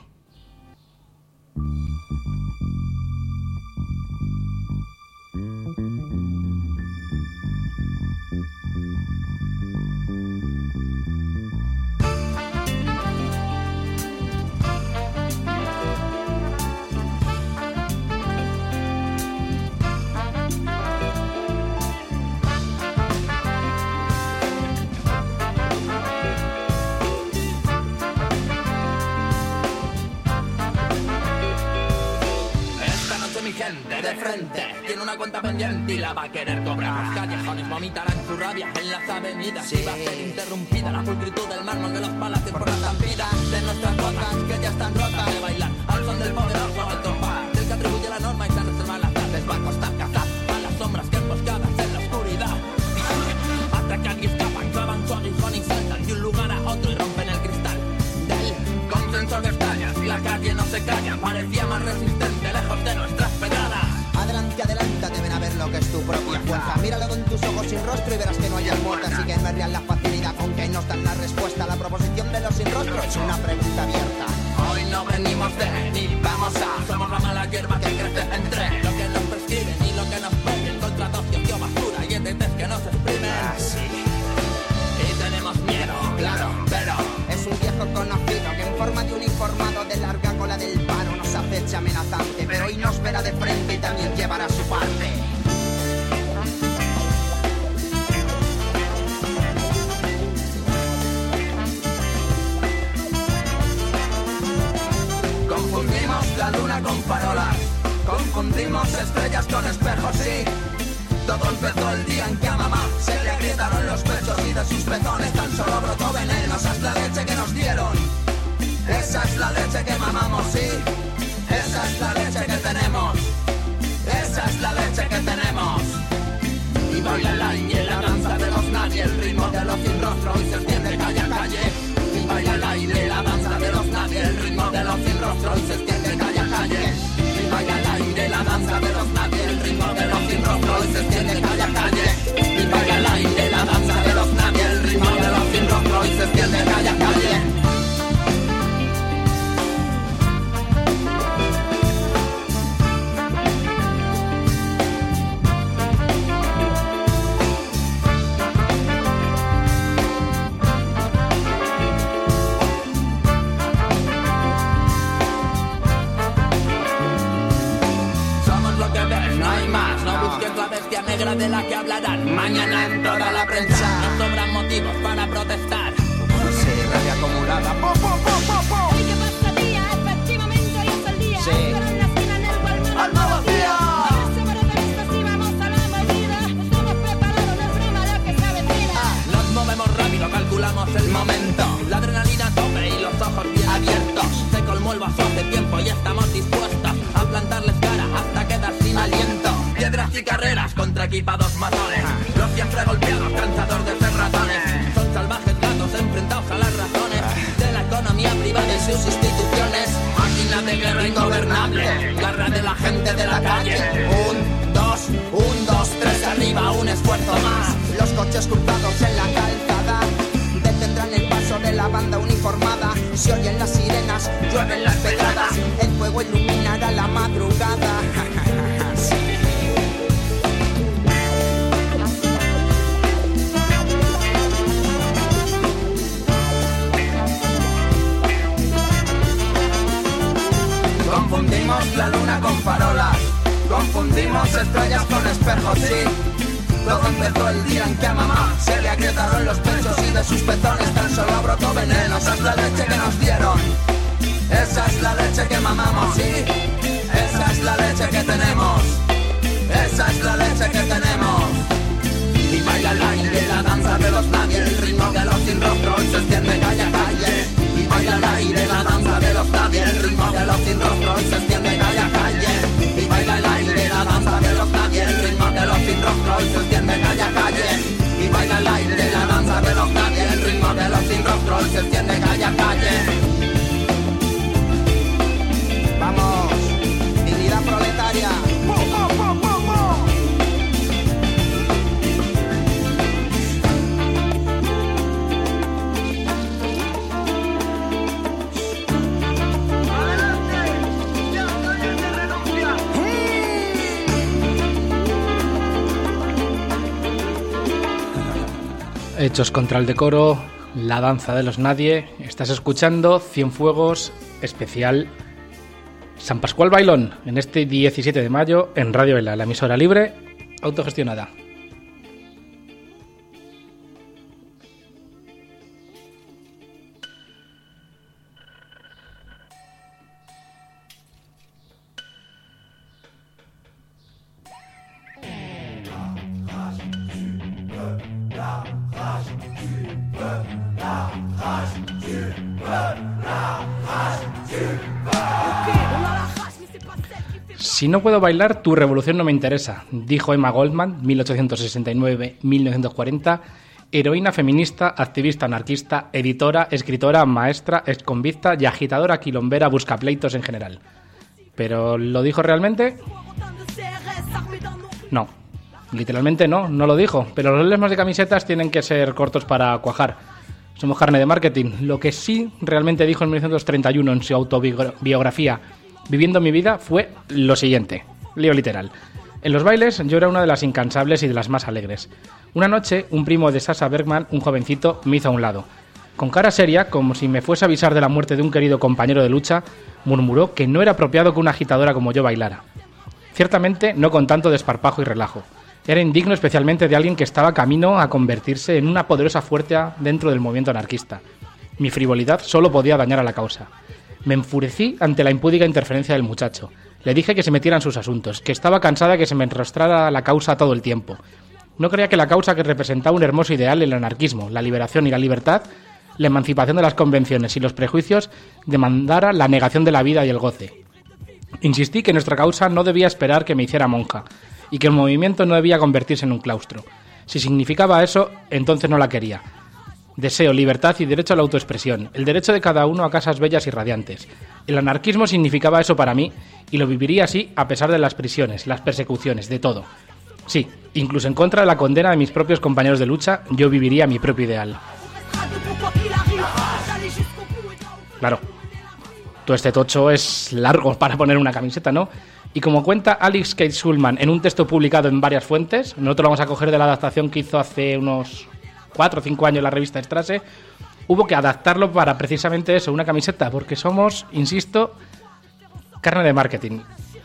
De frente, tiene una cuenta pendiente y la va a querer cobrar. Los callejones vomitarán su rabia en las avenidas sí. Y va a ser interrumpida la pulcritud del mármol de los palacios por la estampida de nuestras botas que ya están rotas de bailar al son del poderoso alto par del que atribuye la norma y se reserva las tardes va a costar cazar a las sombras que emboscadas en la oscuridad atacan y escapan, clavan su aguijón y saltan de un lugar a otro y rompen el cristal del consenso que estalla. Si la calle no se calla parecía más resistente lejos de nuestras pedradas. Adelante, adelante, deben a ver lo que es tu propia fuerza. Míralo con tus ojos sin rostro y verás que no hay muertas. Así que no es real la facilidad con que nos dan la respuesta. La proposición de los sin rostro es una pregunta abierta. Hoy no venimos de ni vamos a. Somos la mala hierba que crece entre lo que nos prescriben y lo que nos piden. Contra dos tío basura y entes que nos exprimen. Así. Y tenemos miedo, claro, pero es un viejo conocido que en forma de uniformado de larga cola del paro nos acecha amenazante, pero hoy nos verá de frente y también llevará su parte. Confundimos la luna con farolas, con Confundimos estrellas con espejos, sí. Todo empezó el día en que a mamá se le agrietaron los pechos y de sus pezones tan solo brotó veneno. Esa es la leche que nos dieron, esa es la leche que mamamos, sí. Esa es la leche que tenemos, esa es la leche que tenemos. Y baila el aire, la danza de los nadie, el ritmo de los sin rostro y se extiende calle a calle. Y baila el aire, la danza de los nadie, el ritmo de los sin rostro y se extiende calle a calle. Y baila el aire, la danza de los nadie, el ritmo de los sin rostro y se extiende calle a calle. Y baila el aire, la danza de los nadie, el ritmo de los sin rostro y se extiende calle a calle. De la que hablarán mañana en toda la prensa. Nos sobran motivos para protestar. Sí, rabia acumulada. ¡Po, po, po, po, po! ¿Y qué pasaría? Efectivamente hoy es el día. Sí. Pero en la esquina en el Walmart ¡Al nuevo día! Ahora se maratonistas y vamos a la movida. Estamos preparados, no es broma lo que se avecina. Ah, nos movemos rápido, calculamos el momento. La adrenalina a tope y los ojos bien abiertos. Se colmó el vaso hace tiempo y estamos dispuestos a plantarles cara hasta quedar sin aliento. Piedras y carreras contra equipados matones. Los siempre golpeados, cansadores de ratones. Son salvajes gatos enfrentados a las razones de la economía privada y sus instituciones. Máquina de guerra ingobernable, garra de la gente de la calle. Un, dos, un, dos, tres, arriba, un esfuerzo más. Los coches cruzados en la calzada detendrán el paso de la banda uniformada. Se oyen las sirenas, llueven las pedradas. El fuego iluminará la madrugada. Confundimos la luna con farolas, confundimos estrellas con espejos, sí. Todo empezó el día en que a mamá se le agrietaron los pechos y de sus pezones tan solo brotó veneno. Esa es la leche que nos dieron, esa es la leche que mamamos, sí. Esa es la leche que tenemos, esa es la leche que tenemos. Y baila el aire, la danza de los nadie, el ritmo de los sin rostro y se extiende calle a calle. Y baila el aire, la danza de los nadie, el ritmo de los sin rostro y se extiende calle a calle. Y baila el aire, la danza de los nadie, el ritmo de los sin rostro y se extiende calle a calle. Y baila el aire, la danza de los nadie, el ritmo de los sin rostro y se extiende calle a calle. Vamos, dignidad proletaria. ¡Po, po, po, po, po! Hechos contra el decoro, la danza de los nadie. Estás escuchando Cienfuegos especial San Pascual Bailón en este diecisiete de mayo en Radio Vela, la emisora libre autogestionada. Si no puedo bailar, tu revolución no me interesa, dijo Emma Goldman, mil ochocientos sesenta y nueve a mil novecientos cuarenta, heroína feminista, activista anarquista, editora, escritora, maestra, exconvicta y agitadora quilombera buscapleitos en general. ¿Pero lo dijo realmente? No, literalmente no, no lo dijo, pero los lemas de camisetas tienen que ser cortos para cuajar. Somos carne de marketing. Lo que sí realmente dijo en mil novecientos treinta y uno en su autobiografía Viviendo mi vida fue lo siguiente, leo literal. En los bailes yo era una de las incansables y de las más alegres. Una noche, un primo de Sasha Bergman, un jovencito, me hizo a un lado. Con cara seria, como si me fuese a avisar de la muerte de un querido compañero de lucha, murmuró que no era apropiado que una agitadora como yo bailara. Ciertamente, no con tanto desparpajo y relajo. Era indigno especialmente de alguien que estaba camino a convertirse en una poderosa fuerza dentro del movimiento anarquista. Mi frivolidad solo podía dañar a la causa. Me enfurecí ante la impúdica interferencia del muchacho. Le dije que se metiera en sus asuntos, que estaba cansada de que se me enrostrara la causa todo el tiempo. No creía que la causa que representaba un hermoso ideal, el anarquismo, la liberación y la libertad, la emancipación de las convenciones y los prejuicios, demandara la negación de la vida y el goce. Insistí que nuestra causa no debía esperar que me hiciera monja, y que el movimiento no debía convertirse en un claustro. Si significaba eso, entonces no la quería. Deseo, libertad y derecho a la autoexpresión, el derecho de cada uno a casas bellas y radiantes. El anarquismo significaba eso para mí, y lo viviría así a pesar de las prisiones, las persecuciones, de todo. Sí, incluso en contra de la condena de mis propios compañeros de lucha, yo viviría mi propio ideal. Claro, todo este tocho es largo para poner una camiseta, ¿no? Y como cuenta Alex Kate Schulman en un texto publicado en varias fuentes, nosotros lo vamos a coger de la adaptación que hizo hace unos cuatro o cinco años la revista Strasse, hubo que adaptarlo para precisamente eso, una camiseta, porque somos, insisto, carne de marketing.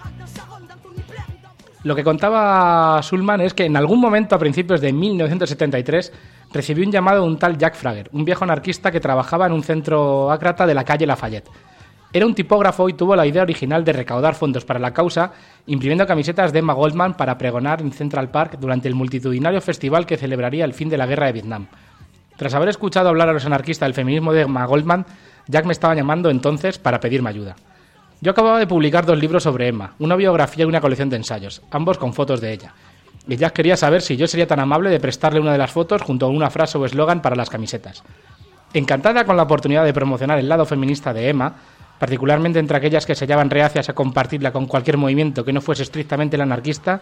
Lo que contaba Schulman es que en algún momento a principios de mil novecientos setenta y tres recibió un llamado de un tal Jack Frager, un viejo anarquista que trabajaba en un centro ácrata de la calle Lafayette. Era un tipógrafo y tuvo la idea original de recaudar fondos para la causa, imprimiendo camisetas de Emma Goldman para pregonar en Central Park durante el multitudinario festival que celebraría el fin de la guerra de Vietnam. Tras haber escuchado hablar a los anarquistas del feminismo de Emma Goldman, Jack me estaba llamando entonces para pedirme ayuda. Yo acababa de publicar dos libros sobre Emma, una biografía y una colección de ensayos, ambos con fotos de ella. Y Jack quería saber si yo sería tan amable de prestarle una de las fotos junto a una frase o eslogan para las camisetas. Encantada con la oportunidad de promocionar el lado feminista de Emma, particularmente entre aquellas que se hallaban reacias a compartirla con cualquier movimiento que no fuese estrictamente el anarquista,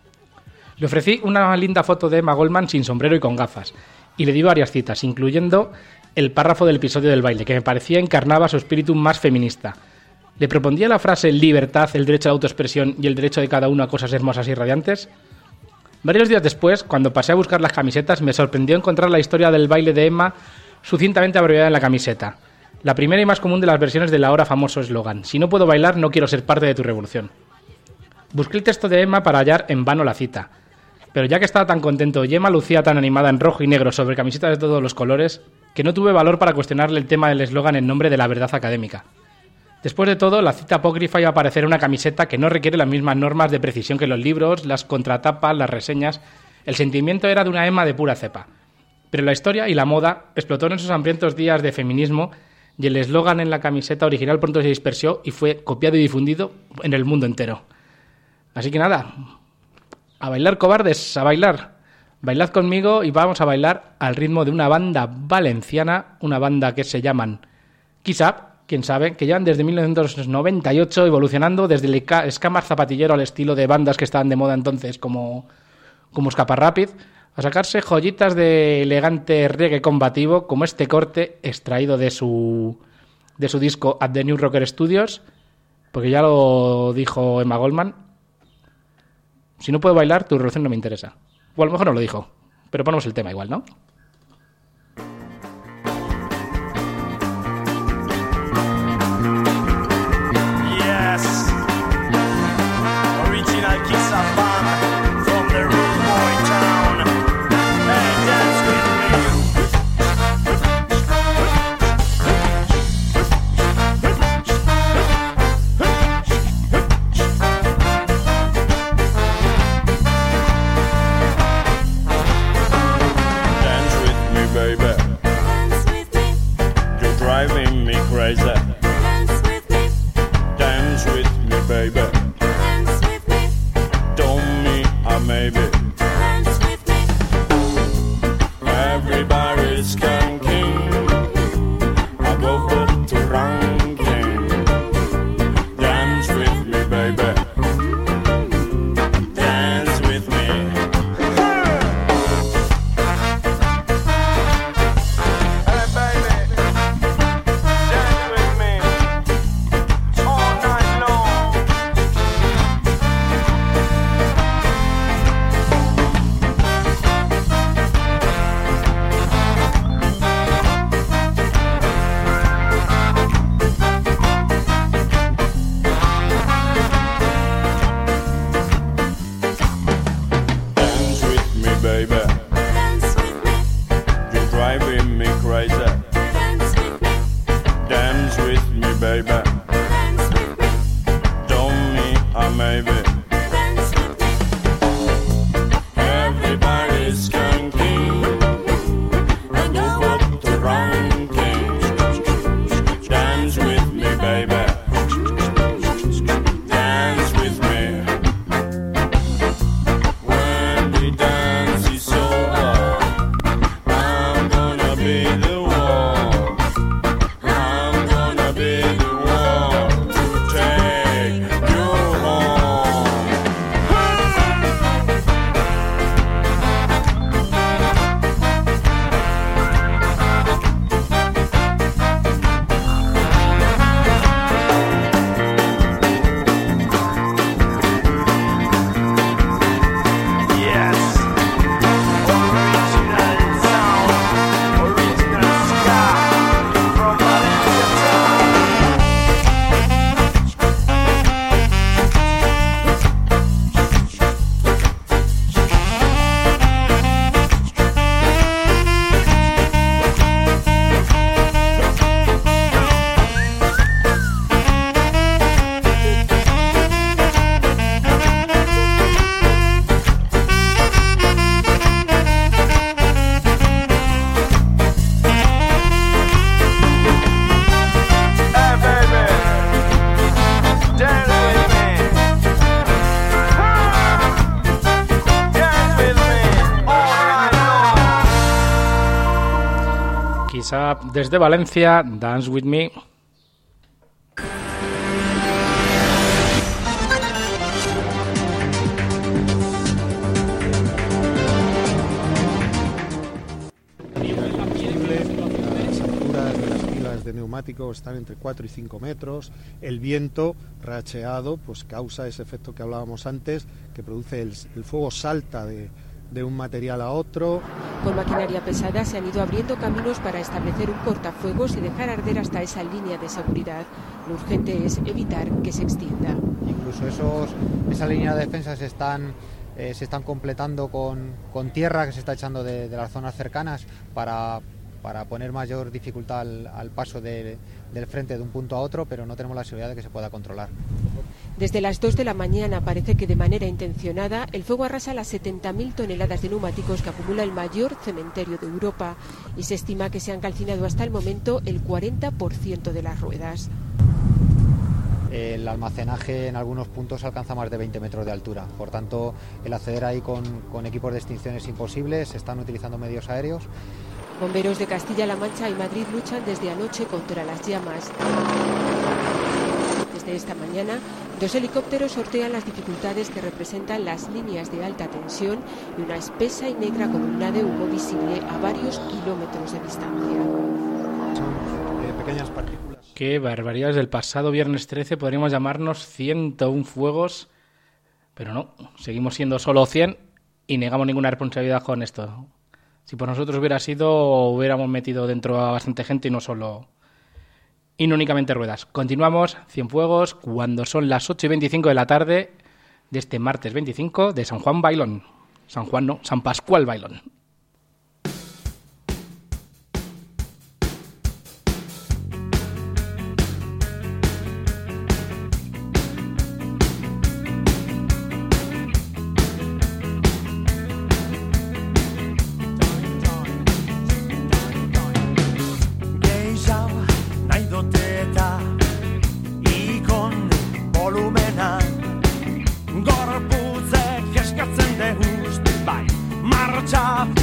le ofrecí una linda foto de Emma Goldman sin sombrero y con gafas, y le di varias citas, incluyendo el párrafo del episodio del baile, que me parecía encarnaba su espíritu más feminista. Le propondía la frase libertad, el derecho a la autoexpresión y el derecho de cada uno a cosas hermosas y radiantes. Varios días después, cuando pasé a buscar las camisetas, me sorprendió encontrar la historia del baile de Emma sucintamente abreviada en la camiseta. La primera y más común de las versiones del ahora famoso eslogan: si no puedo bailar, no quiero ser parte de tu revolución. Busqué el texto de Emma para hallar en vano la cita. Pero ya que estaba tan contento y Emma lucía tan animada en rojo y negro sobre camisetas de todos los colores, que no tuve valor para cuestionarle el tema del eslogan en nombre de la verdad académica. Después de todo, la cita apócrifa iba a aparecer en una camiseta que no requiere las mismas normas de precisión que los libros, las contratapas, las reseñas. El sentimiento era de una Emma de pura cepa. Pero la historia y la moda explotó en esos hambrientos días de feminismo y el eslogan en la camiseta original pronto se dispersó y fue copiado y difundido en el mundo entero. Así que nada, a bailar, cobardes, a bailar. Bailad conmigo y vamos a bailar al ritmo de una banda valenciana, una banda que se llaman Kiss Up, quién sabe, que llevan desde mil novecientos noventa y ocho evolucionando desde el ska zapatillero al estilo de bandas que estaban de moda entonces como, como Escapa Rapid, a sacarse joyitas de elegante reggae combativo como este corte extraído de su, de su disco At the New Rocker Studios, porque ya lo dijo Emma Goldman: si no puedo bailar, tu revolución no me interesa. O a lo mejor no lo dijo, pero ponemos el tema igual, ¿no? Yes, original Kiss Up band from the rude boy town. Hey, dance with driving me crazy. Dance with me. Dance with me, baby. Dance with me. Don't me a maybe. Dance with me. Everybody's skanking. I go up to ranking. Dance with me, baby. Dance with me. maybe. Everybody's skunking and move up the ranking. Dance with me, baby. Dance with me. When the dance is over, I'm gonna be the one. I'm gonna be the one to take you home. Yes, original sound, original ska from Valencia town. Hey baby, dance with me. Dance with me all night long. Quizá desde Valencia, Dance With Me. Las alturas de las pilas de neumáticos están entre cuatro y cinco metros. El viento racheado pues causa ese efecto que hablábamos antes, que produce el, el fuego salta de, de un material a otro. Con maquinaria pesada se han ido abriendo caminos para establecer un cortafuegos y dejar arder hasta esa línea de seguridad. Lo urgente es evitar que se extienda. Incluso esos, esa línea de defensa se están, eh, se están completando con, con tierra que se está echando de, de las zonas cercanas para, para poner mayor dificultad al, al paso de, del frente de un punto a otro, pero no tenemos la seguridad de que se pueda controlar. Desde las dos de la mañana parece que de manera intencionada el fuego arrasa las setenta mil toneladas de neumáticos que acumula el mayor cementerio de Europa y se estima que se han calcinado hasta el momento el cuarenta por ciento de las ruedas. El almacenaje en algunos puntos alcanza más de veinte metros de altura, por tanto el acceder ahí con, con equipos de extinción es imposible, se están utilizando medios aéreos. Bomberos de Castilla-La Mancha y Madrid luchan desde anoche contra las llamas. Desde esta mañana, dos helicópteros sortean las dificultades que representan las líneas de alta tensión y una espesa y negra columna de humo visible a varios kilómetros de distancia. Son eh, pequeñas partículas. Qué barbaridades. Del pasado viernes trece podríamos llamarnos ciento uno fuegos, pero no, seguimos siendo solo cien y negamos ninguna responsabilidad con esto. Si por nosotros hubiera sido, hubiéramos metido dentro a bastante gente y no solo... Y no únicamente ruedas. Continuamos, Cienfuegos, cuando son las ocho y veinticinco de la tarde de este martes veinticinco de San Juan Bailón. San Juan no, San Pascual Bailón. Gorputzek eskatzen dehust, bai, martxa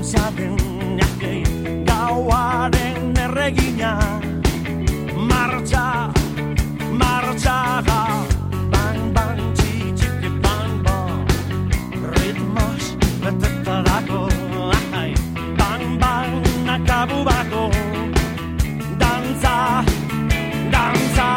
zaten jakei gauaren erregina martxa, martxa ga bang bang txiki txiki bang bang ritmos betetarako ai bang bang akabu bako dantza, dantza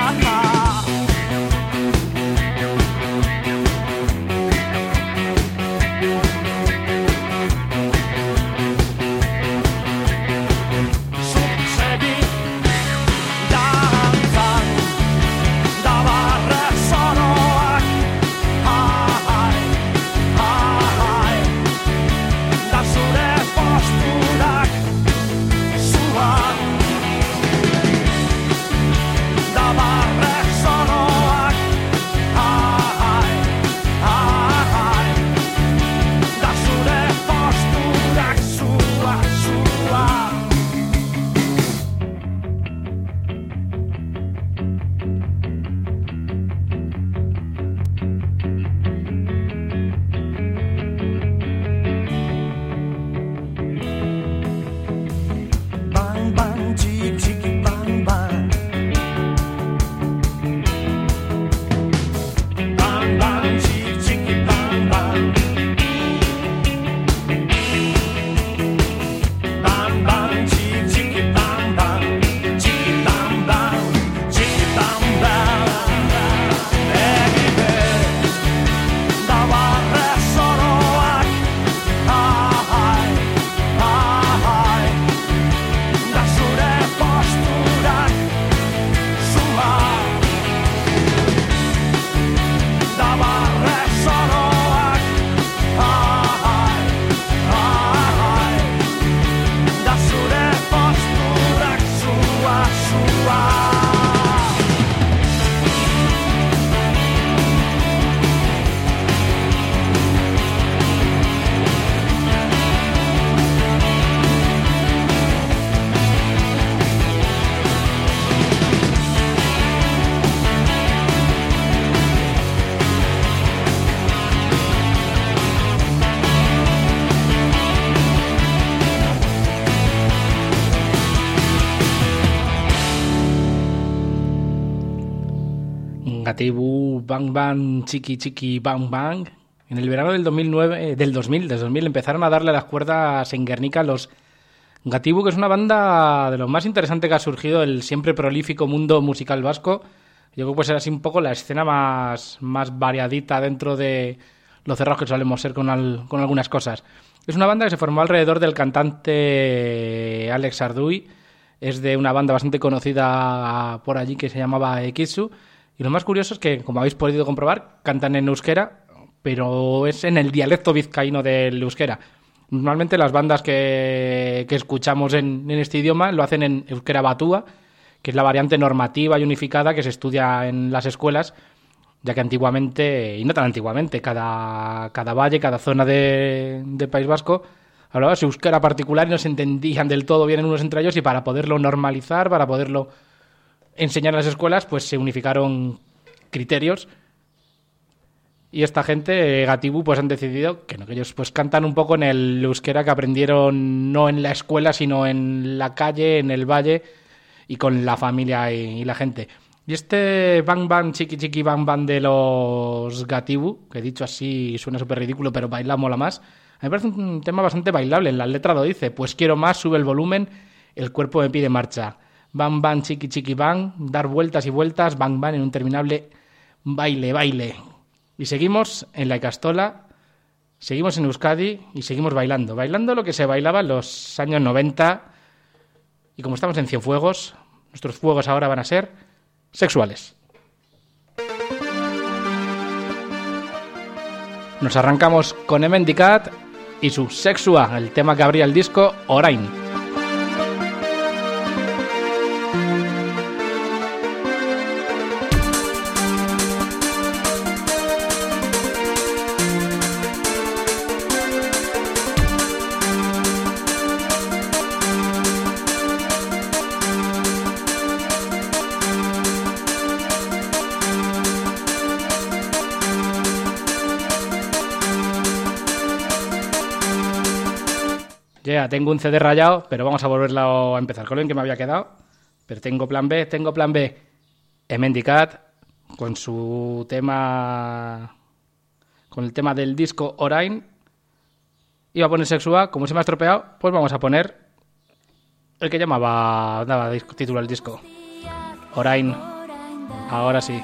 Gatibu, Bang Bang, Chiqui Chiqui Bang Bang. En el verano del dos mil nueve, del dos mil, del dos mil empezaron a darle las cuerdas en Guernica los Gatibu, que es una banda de lo más interesante que ha surgido del siempre prolífico mundo musical vasco. Yo creo que puede ser así un poco la escena más, más variadita dentro de lo cerrados que solemos ser con, al, con algunas cosas. Es una banda que se formó alrededor del cantante Alex Arduy. Es de una banda bastante conocida por allí que se llamaba Ekitsu. Y lo más curioso es que, como habéis podido comprobar, cantan en euskera, pero es en el dialecto vizcaíno del euskera. Normalmente las bandas que, que escuchamos en, en este idioma lo hacen en euskera batúa, que es la variante normativa y unificada que se estudia en las escuelas, ya que antiguamente, y no tan antiguamente, cada, cada valle, cada zona de, de País Vasco hablaba su euskera particular y no se entendían del todo bien unos entre ellos, y para poderlo normalizar, para poderlo enseñar en las escuelas, pues se unificaron criterios. Y esta gente, Gatibu, pues han decidido que no, que ellos pues cantan un poco en el euskera que aprendieron no en la escuela, sino en la calle, en el valle y con la familia y, y la gente. Y este Bang Bang, Chiqui Chiqui Bang Bang de los Gatibu, que dicho así suena súper ridículo, pero bailar mola más, a mí me parece un tema bastante bailable. En la letra lo dice: pues quiero más, sube el volumen, el cuerpo me pide marcha. Bang Bang, Chiqui Chiqui Bang, dar vueltas y vueltas, Bang Bang en un interminable baile, baile. Y seguimos en la Icastola, seguimos en Euskadi y seguimos bailando. Bailando lo que se bailaba en los años noventa. Y como estamos en Cienfuegos, nuestros fuegos ahora van a ser sexuales. Nos arrancamos con Emendicat y su Sexua, el tema que abría el disco Orain. Ya, yeah, tengo un C D rayado, pero vamos a volverlo a empezar con lo en que me había quedado. Pero tengo plan B, tengo plan B. Emendicat, con su tema... Con el tema del disco Orain. Iba a poner Sexua, como se me ha estropeado, pues vamos a poner el que llamaba... Daba título al disco. Orain. Ahora sí.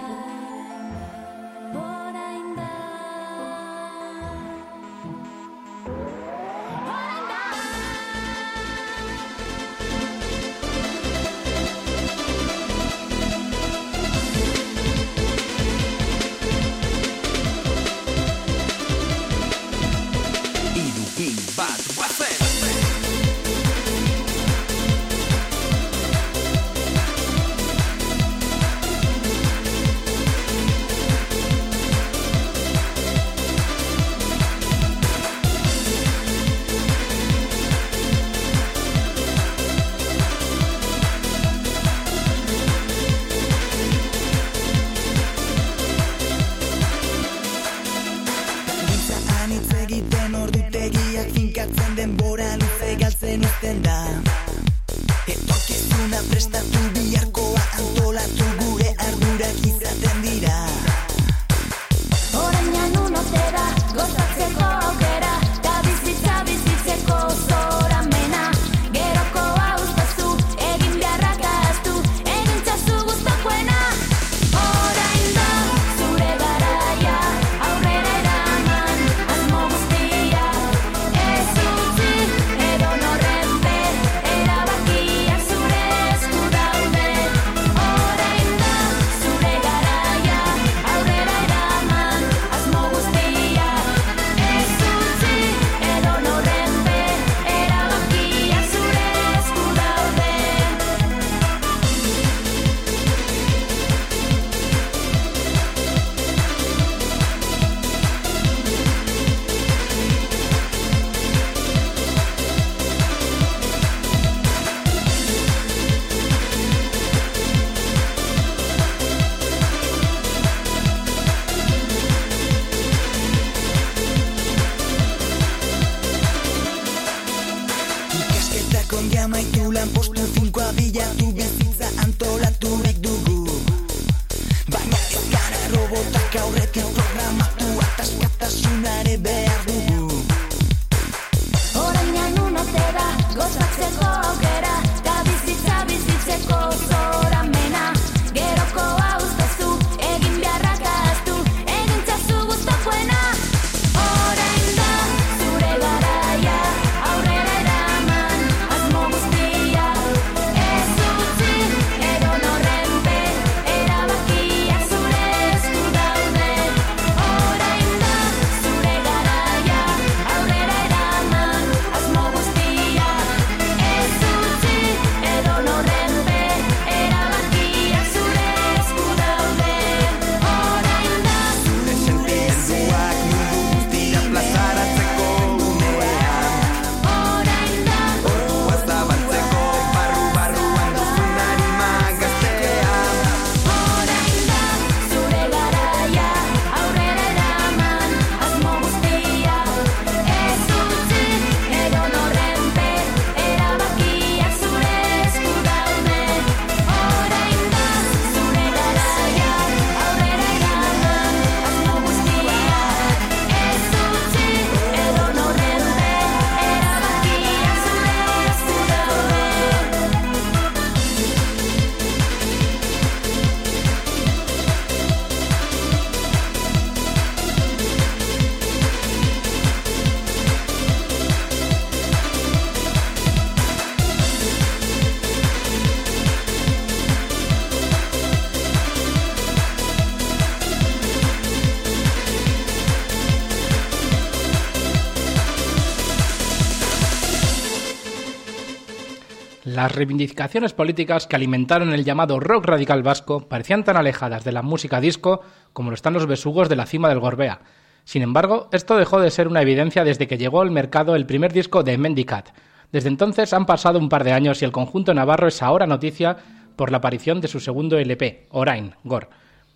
Las reivindicaciones políticas que alimentaron el llamado rock radical vasco parecían tan alejadas de la música disco como lo están los besugos de la cima del Gorbea. Sin embargo, esto dejó de ser una evidencia desde que llegó al mercado el primer disco de Emendicat. Desde entonces han pasado un par de años y el conjunto navarro es ahora noticia por la aparición de su segundo L P, Orain, Gor.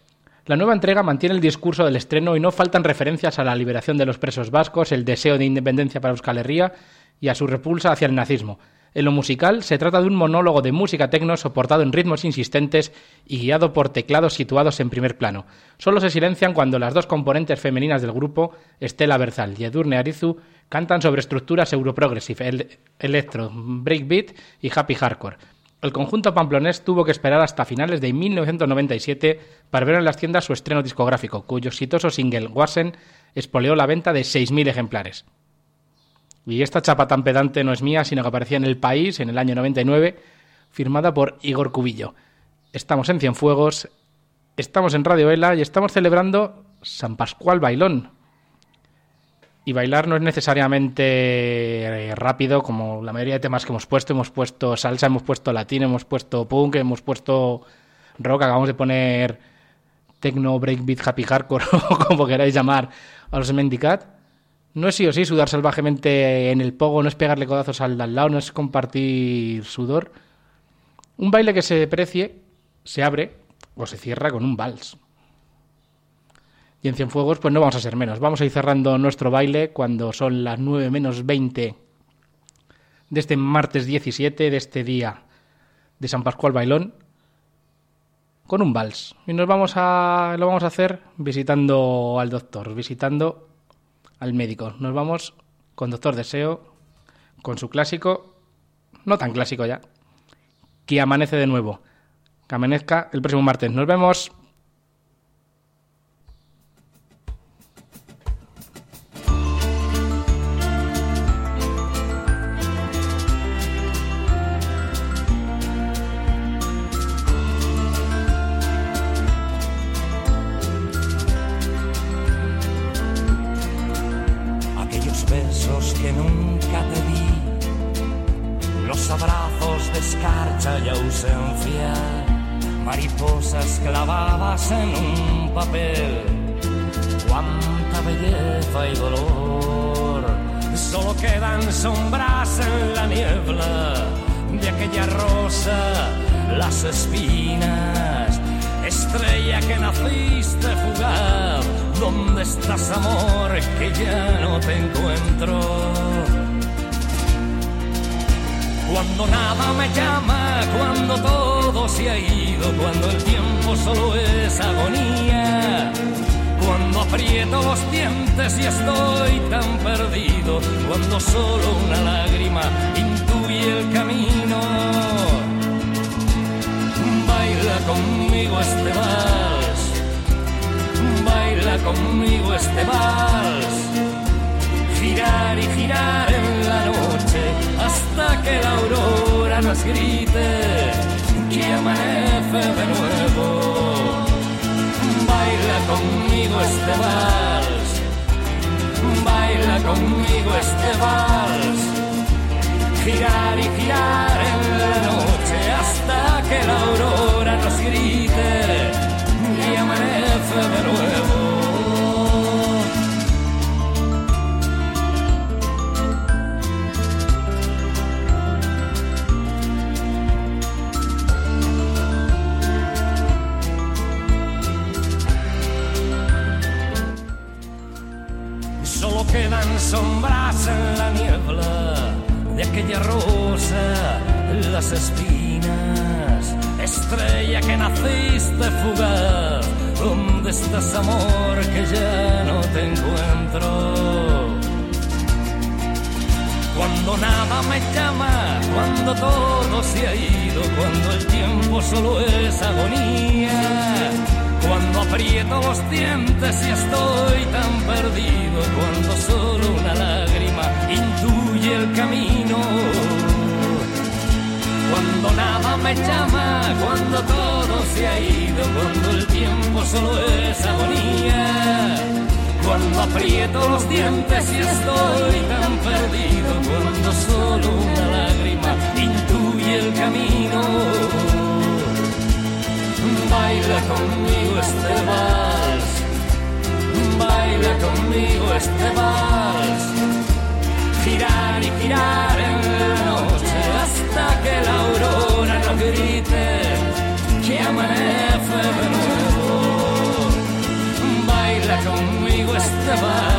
La nueva entrega mantiene el discurso del estreno y no faltan referencias a la liberación de los presos vascos, el deseo de independencia para Euskal Herria y a su repulsa hacia el nazismo. En lo musical, se trata de un monólogo de música tecno soportado en ritmos insistentes y guiado por teclados situados en primer plano. Solo se silencian cuando las dos componentes femeninas del grupo, Estela Berzal y Edurne Arizu, cantan sobre estructuras europrogressive, el electro, breakbeat y happy hardcore. El conjunto pamplonés tuvo que esperar hasta finales de mil novecientos noventa y siete para ver en las tiendas su estreno discográfico, cuyo exitoso single Wasen espoleó la venta de seis mil ejemplares. Y esta chapa tan pedante no es mía, sino que aparecía en El País en el año noventa y nueve, firmada por Igor Cubillo. Estamos en Cienfuegos, estamos en Radio Ela y estamos celebrando San Pascual Bailón. Y bailar no es necesariamente rápido, como la mayoría de temas que hemos puesto. Hemos puesto salsa, hemos puesto latín, hemos puesto punk, hemos puesto rock, acabamos de poner techno, breakbeat, happy hardcore, o como queráis llamar a los Mendicat. No es sí o sí sudar salvajemente en el pogo, no es pegarle codazos al de al lado, no es compartir sudor. Un baile que se precie, se abre o se cierra con un vals. Y en Cienfuegos pues no vamos a ser menos. Vamos a ir cerrando nuestro baile cuando son las nueve menos veinte de este martes diecisiete, de este día de San Pascual Bailón, con un vals. Y nos vamos a lo vamos a hacer visitando al doctor, visitando al médico. Nos vamos con Doctor Deseo, con su clásico, no tan clásico ya, Que amanece de nuevo. Que amanezca el próximo martes. Nos vemos. Que nunca te di, los abrazos de escarcha y ausencia, mariposas clavadas en un papel, cuánta belleza y dolor. Solo quedan sombras en la niebla de aquella rosa, las espinas, estrella que naciste fugaz. ¿Dónde estás, amor, que ya no te encuentro? Cuando nada me llama, cuando todo se ha ido, cuando el tiempo solo es agonía, cuando aprieto los dientes y estoy tan perdido, cuando solo una lágrima intuye el camino. Baila conmigo este vals, baila conmigo este vals, girar y girar en la noche hasta que la aurora nos grite que amanece de nuevo. Baila conmigo este vals, baila conmigo este vals, girar y girar en la noche hasta que la aurora nos grite y amanece de nuevo. Solo quedan sombras en la niebla de aquella rosa, las espinas, estrella que naciste fugaz. ¿Dónde estás, amor, que ya no te encuentro? Cuando nada me llama, cuando todo se ha ido, cuando el tiempo solo es agonía, cuando aprieto los dientes y estoy tan perdido, cuando solo una lágrima intuye el camino. Cuando nada me llama, cuando todo se ha ido, cuando el tiempo solo es agonía, cuando aprieto los dientes y estoy tan perdido, cuando solo una lágrima intuye el camino. Baila conmigo este vals, baila conmigo este vals, girar y girar en la noche hasta que la aurora nos grite que amanece de nuevo. conmigo este bar.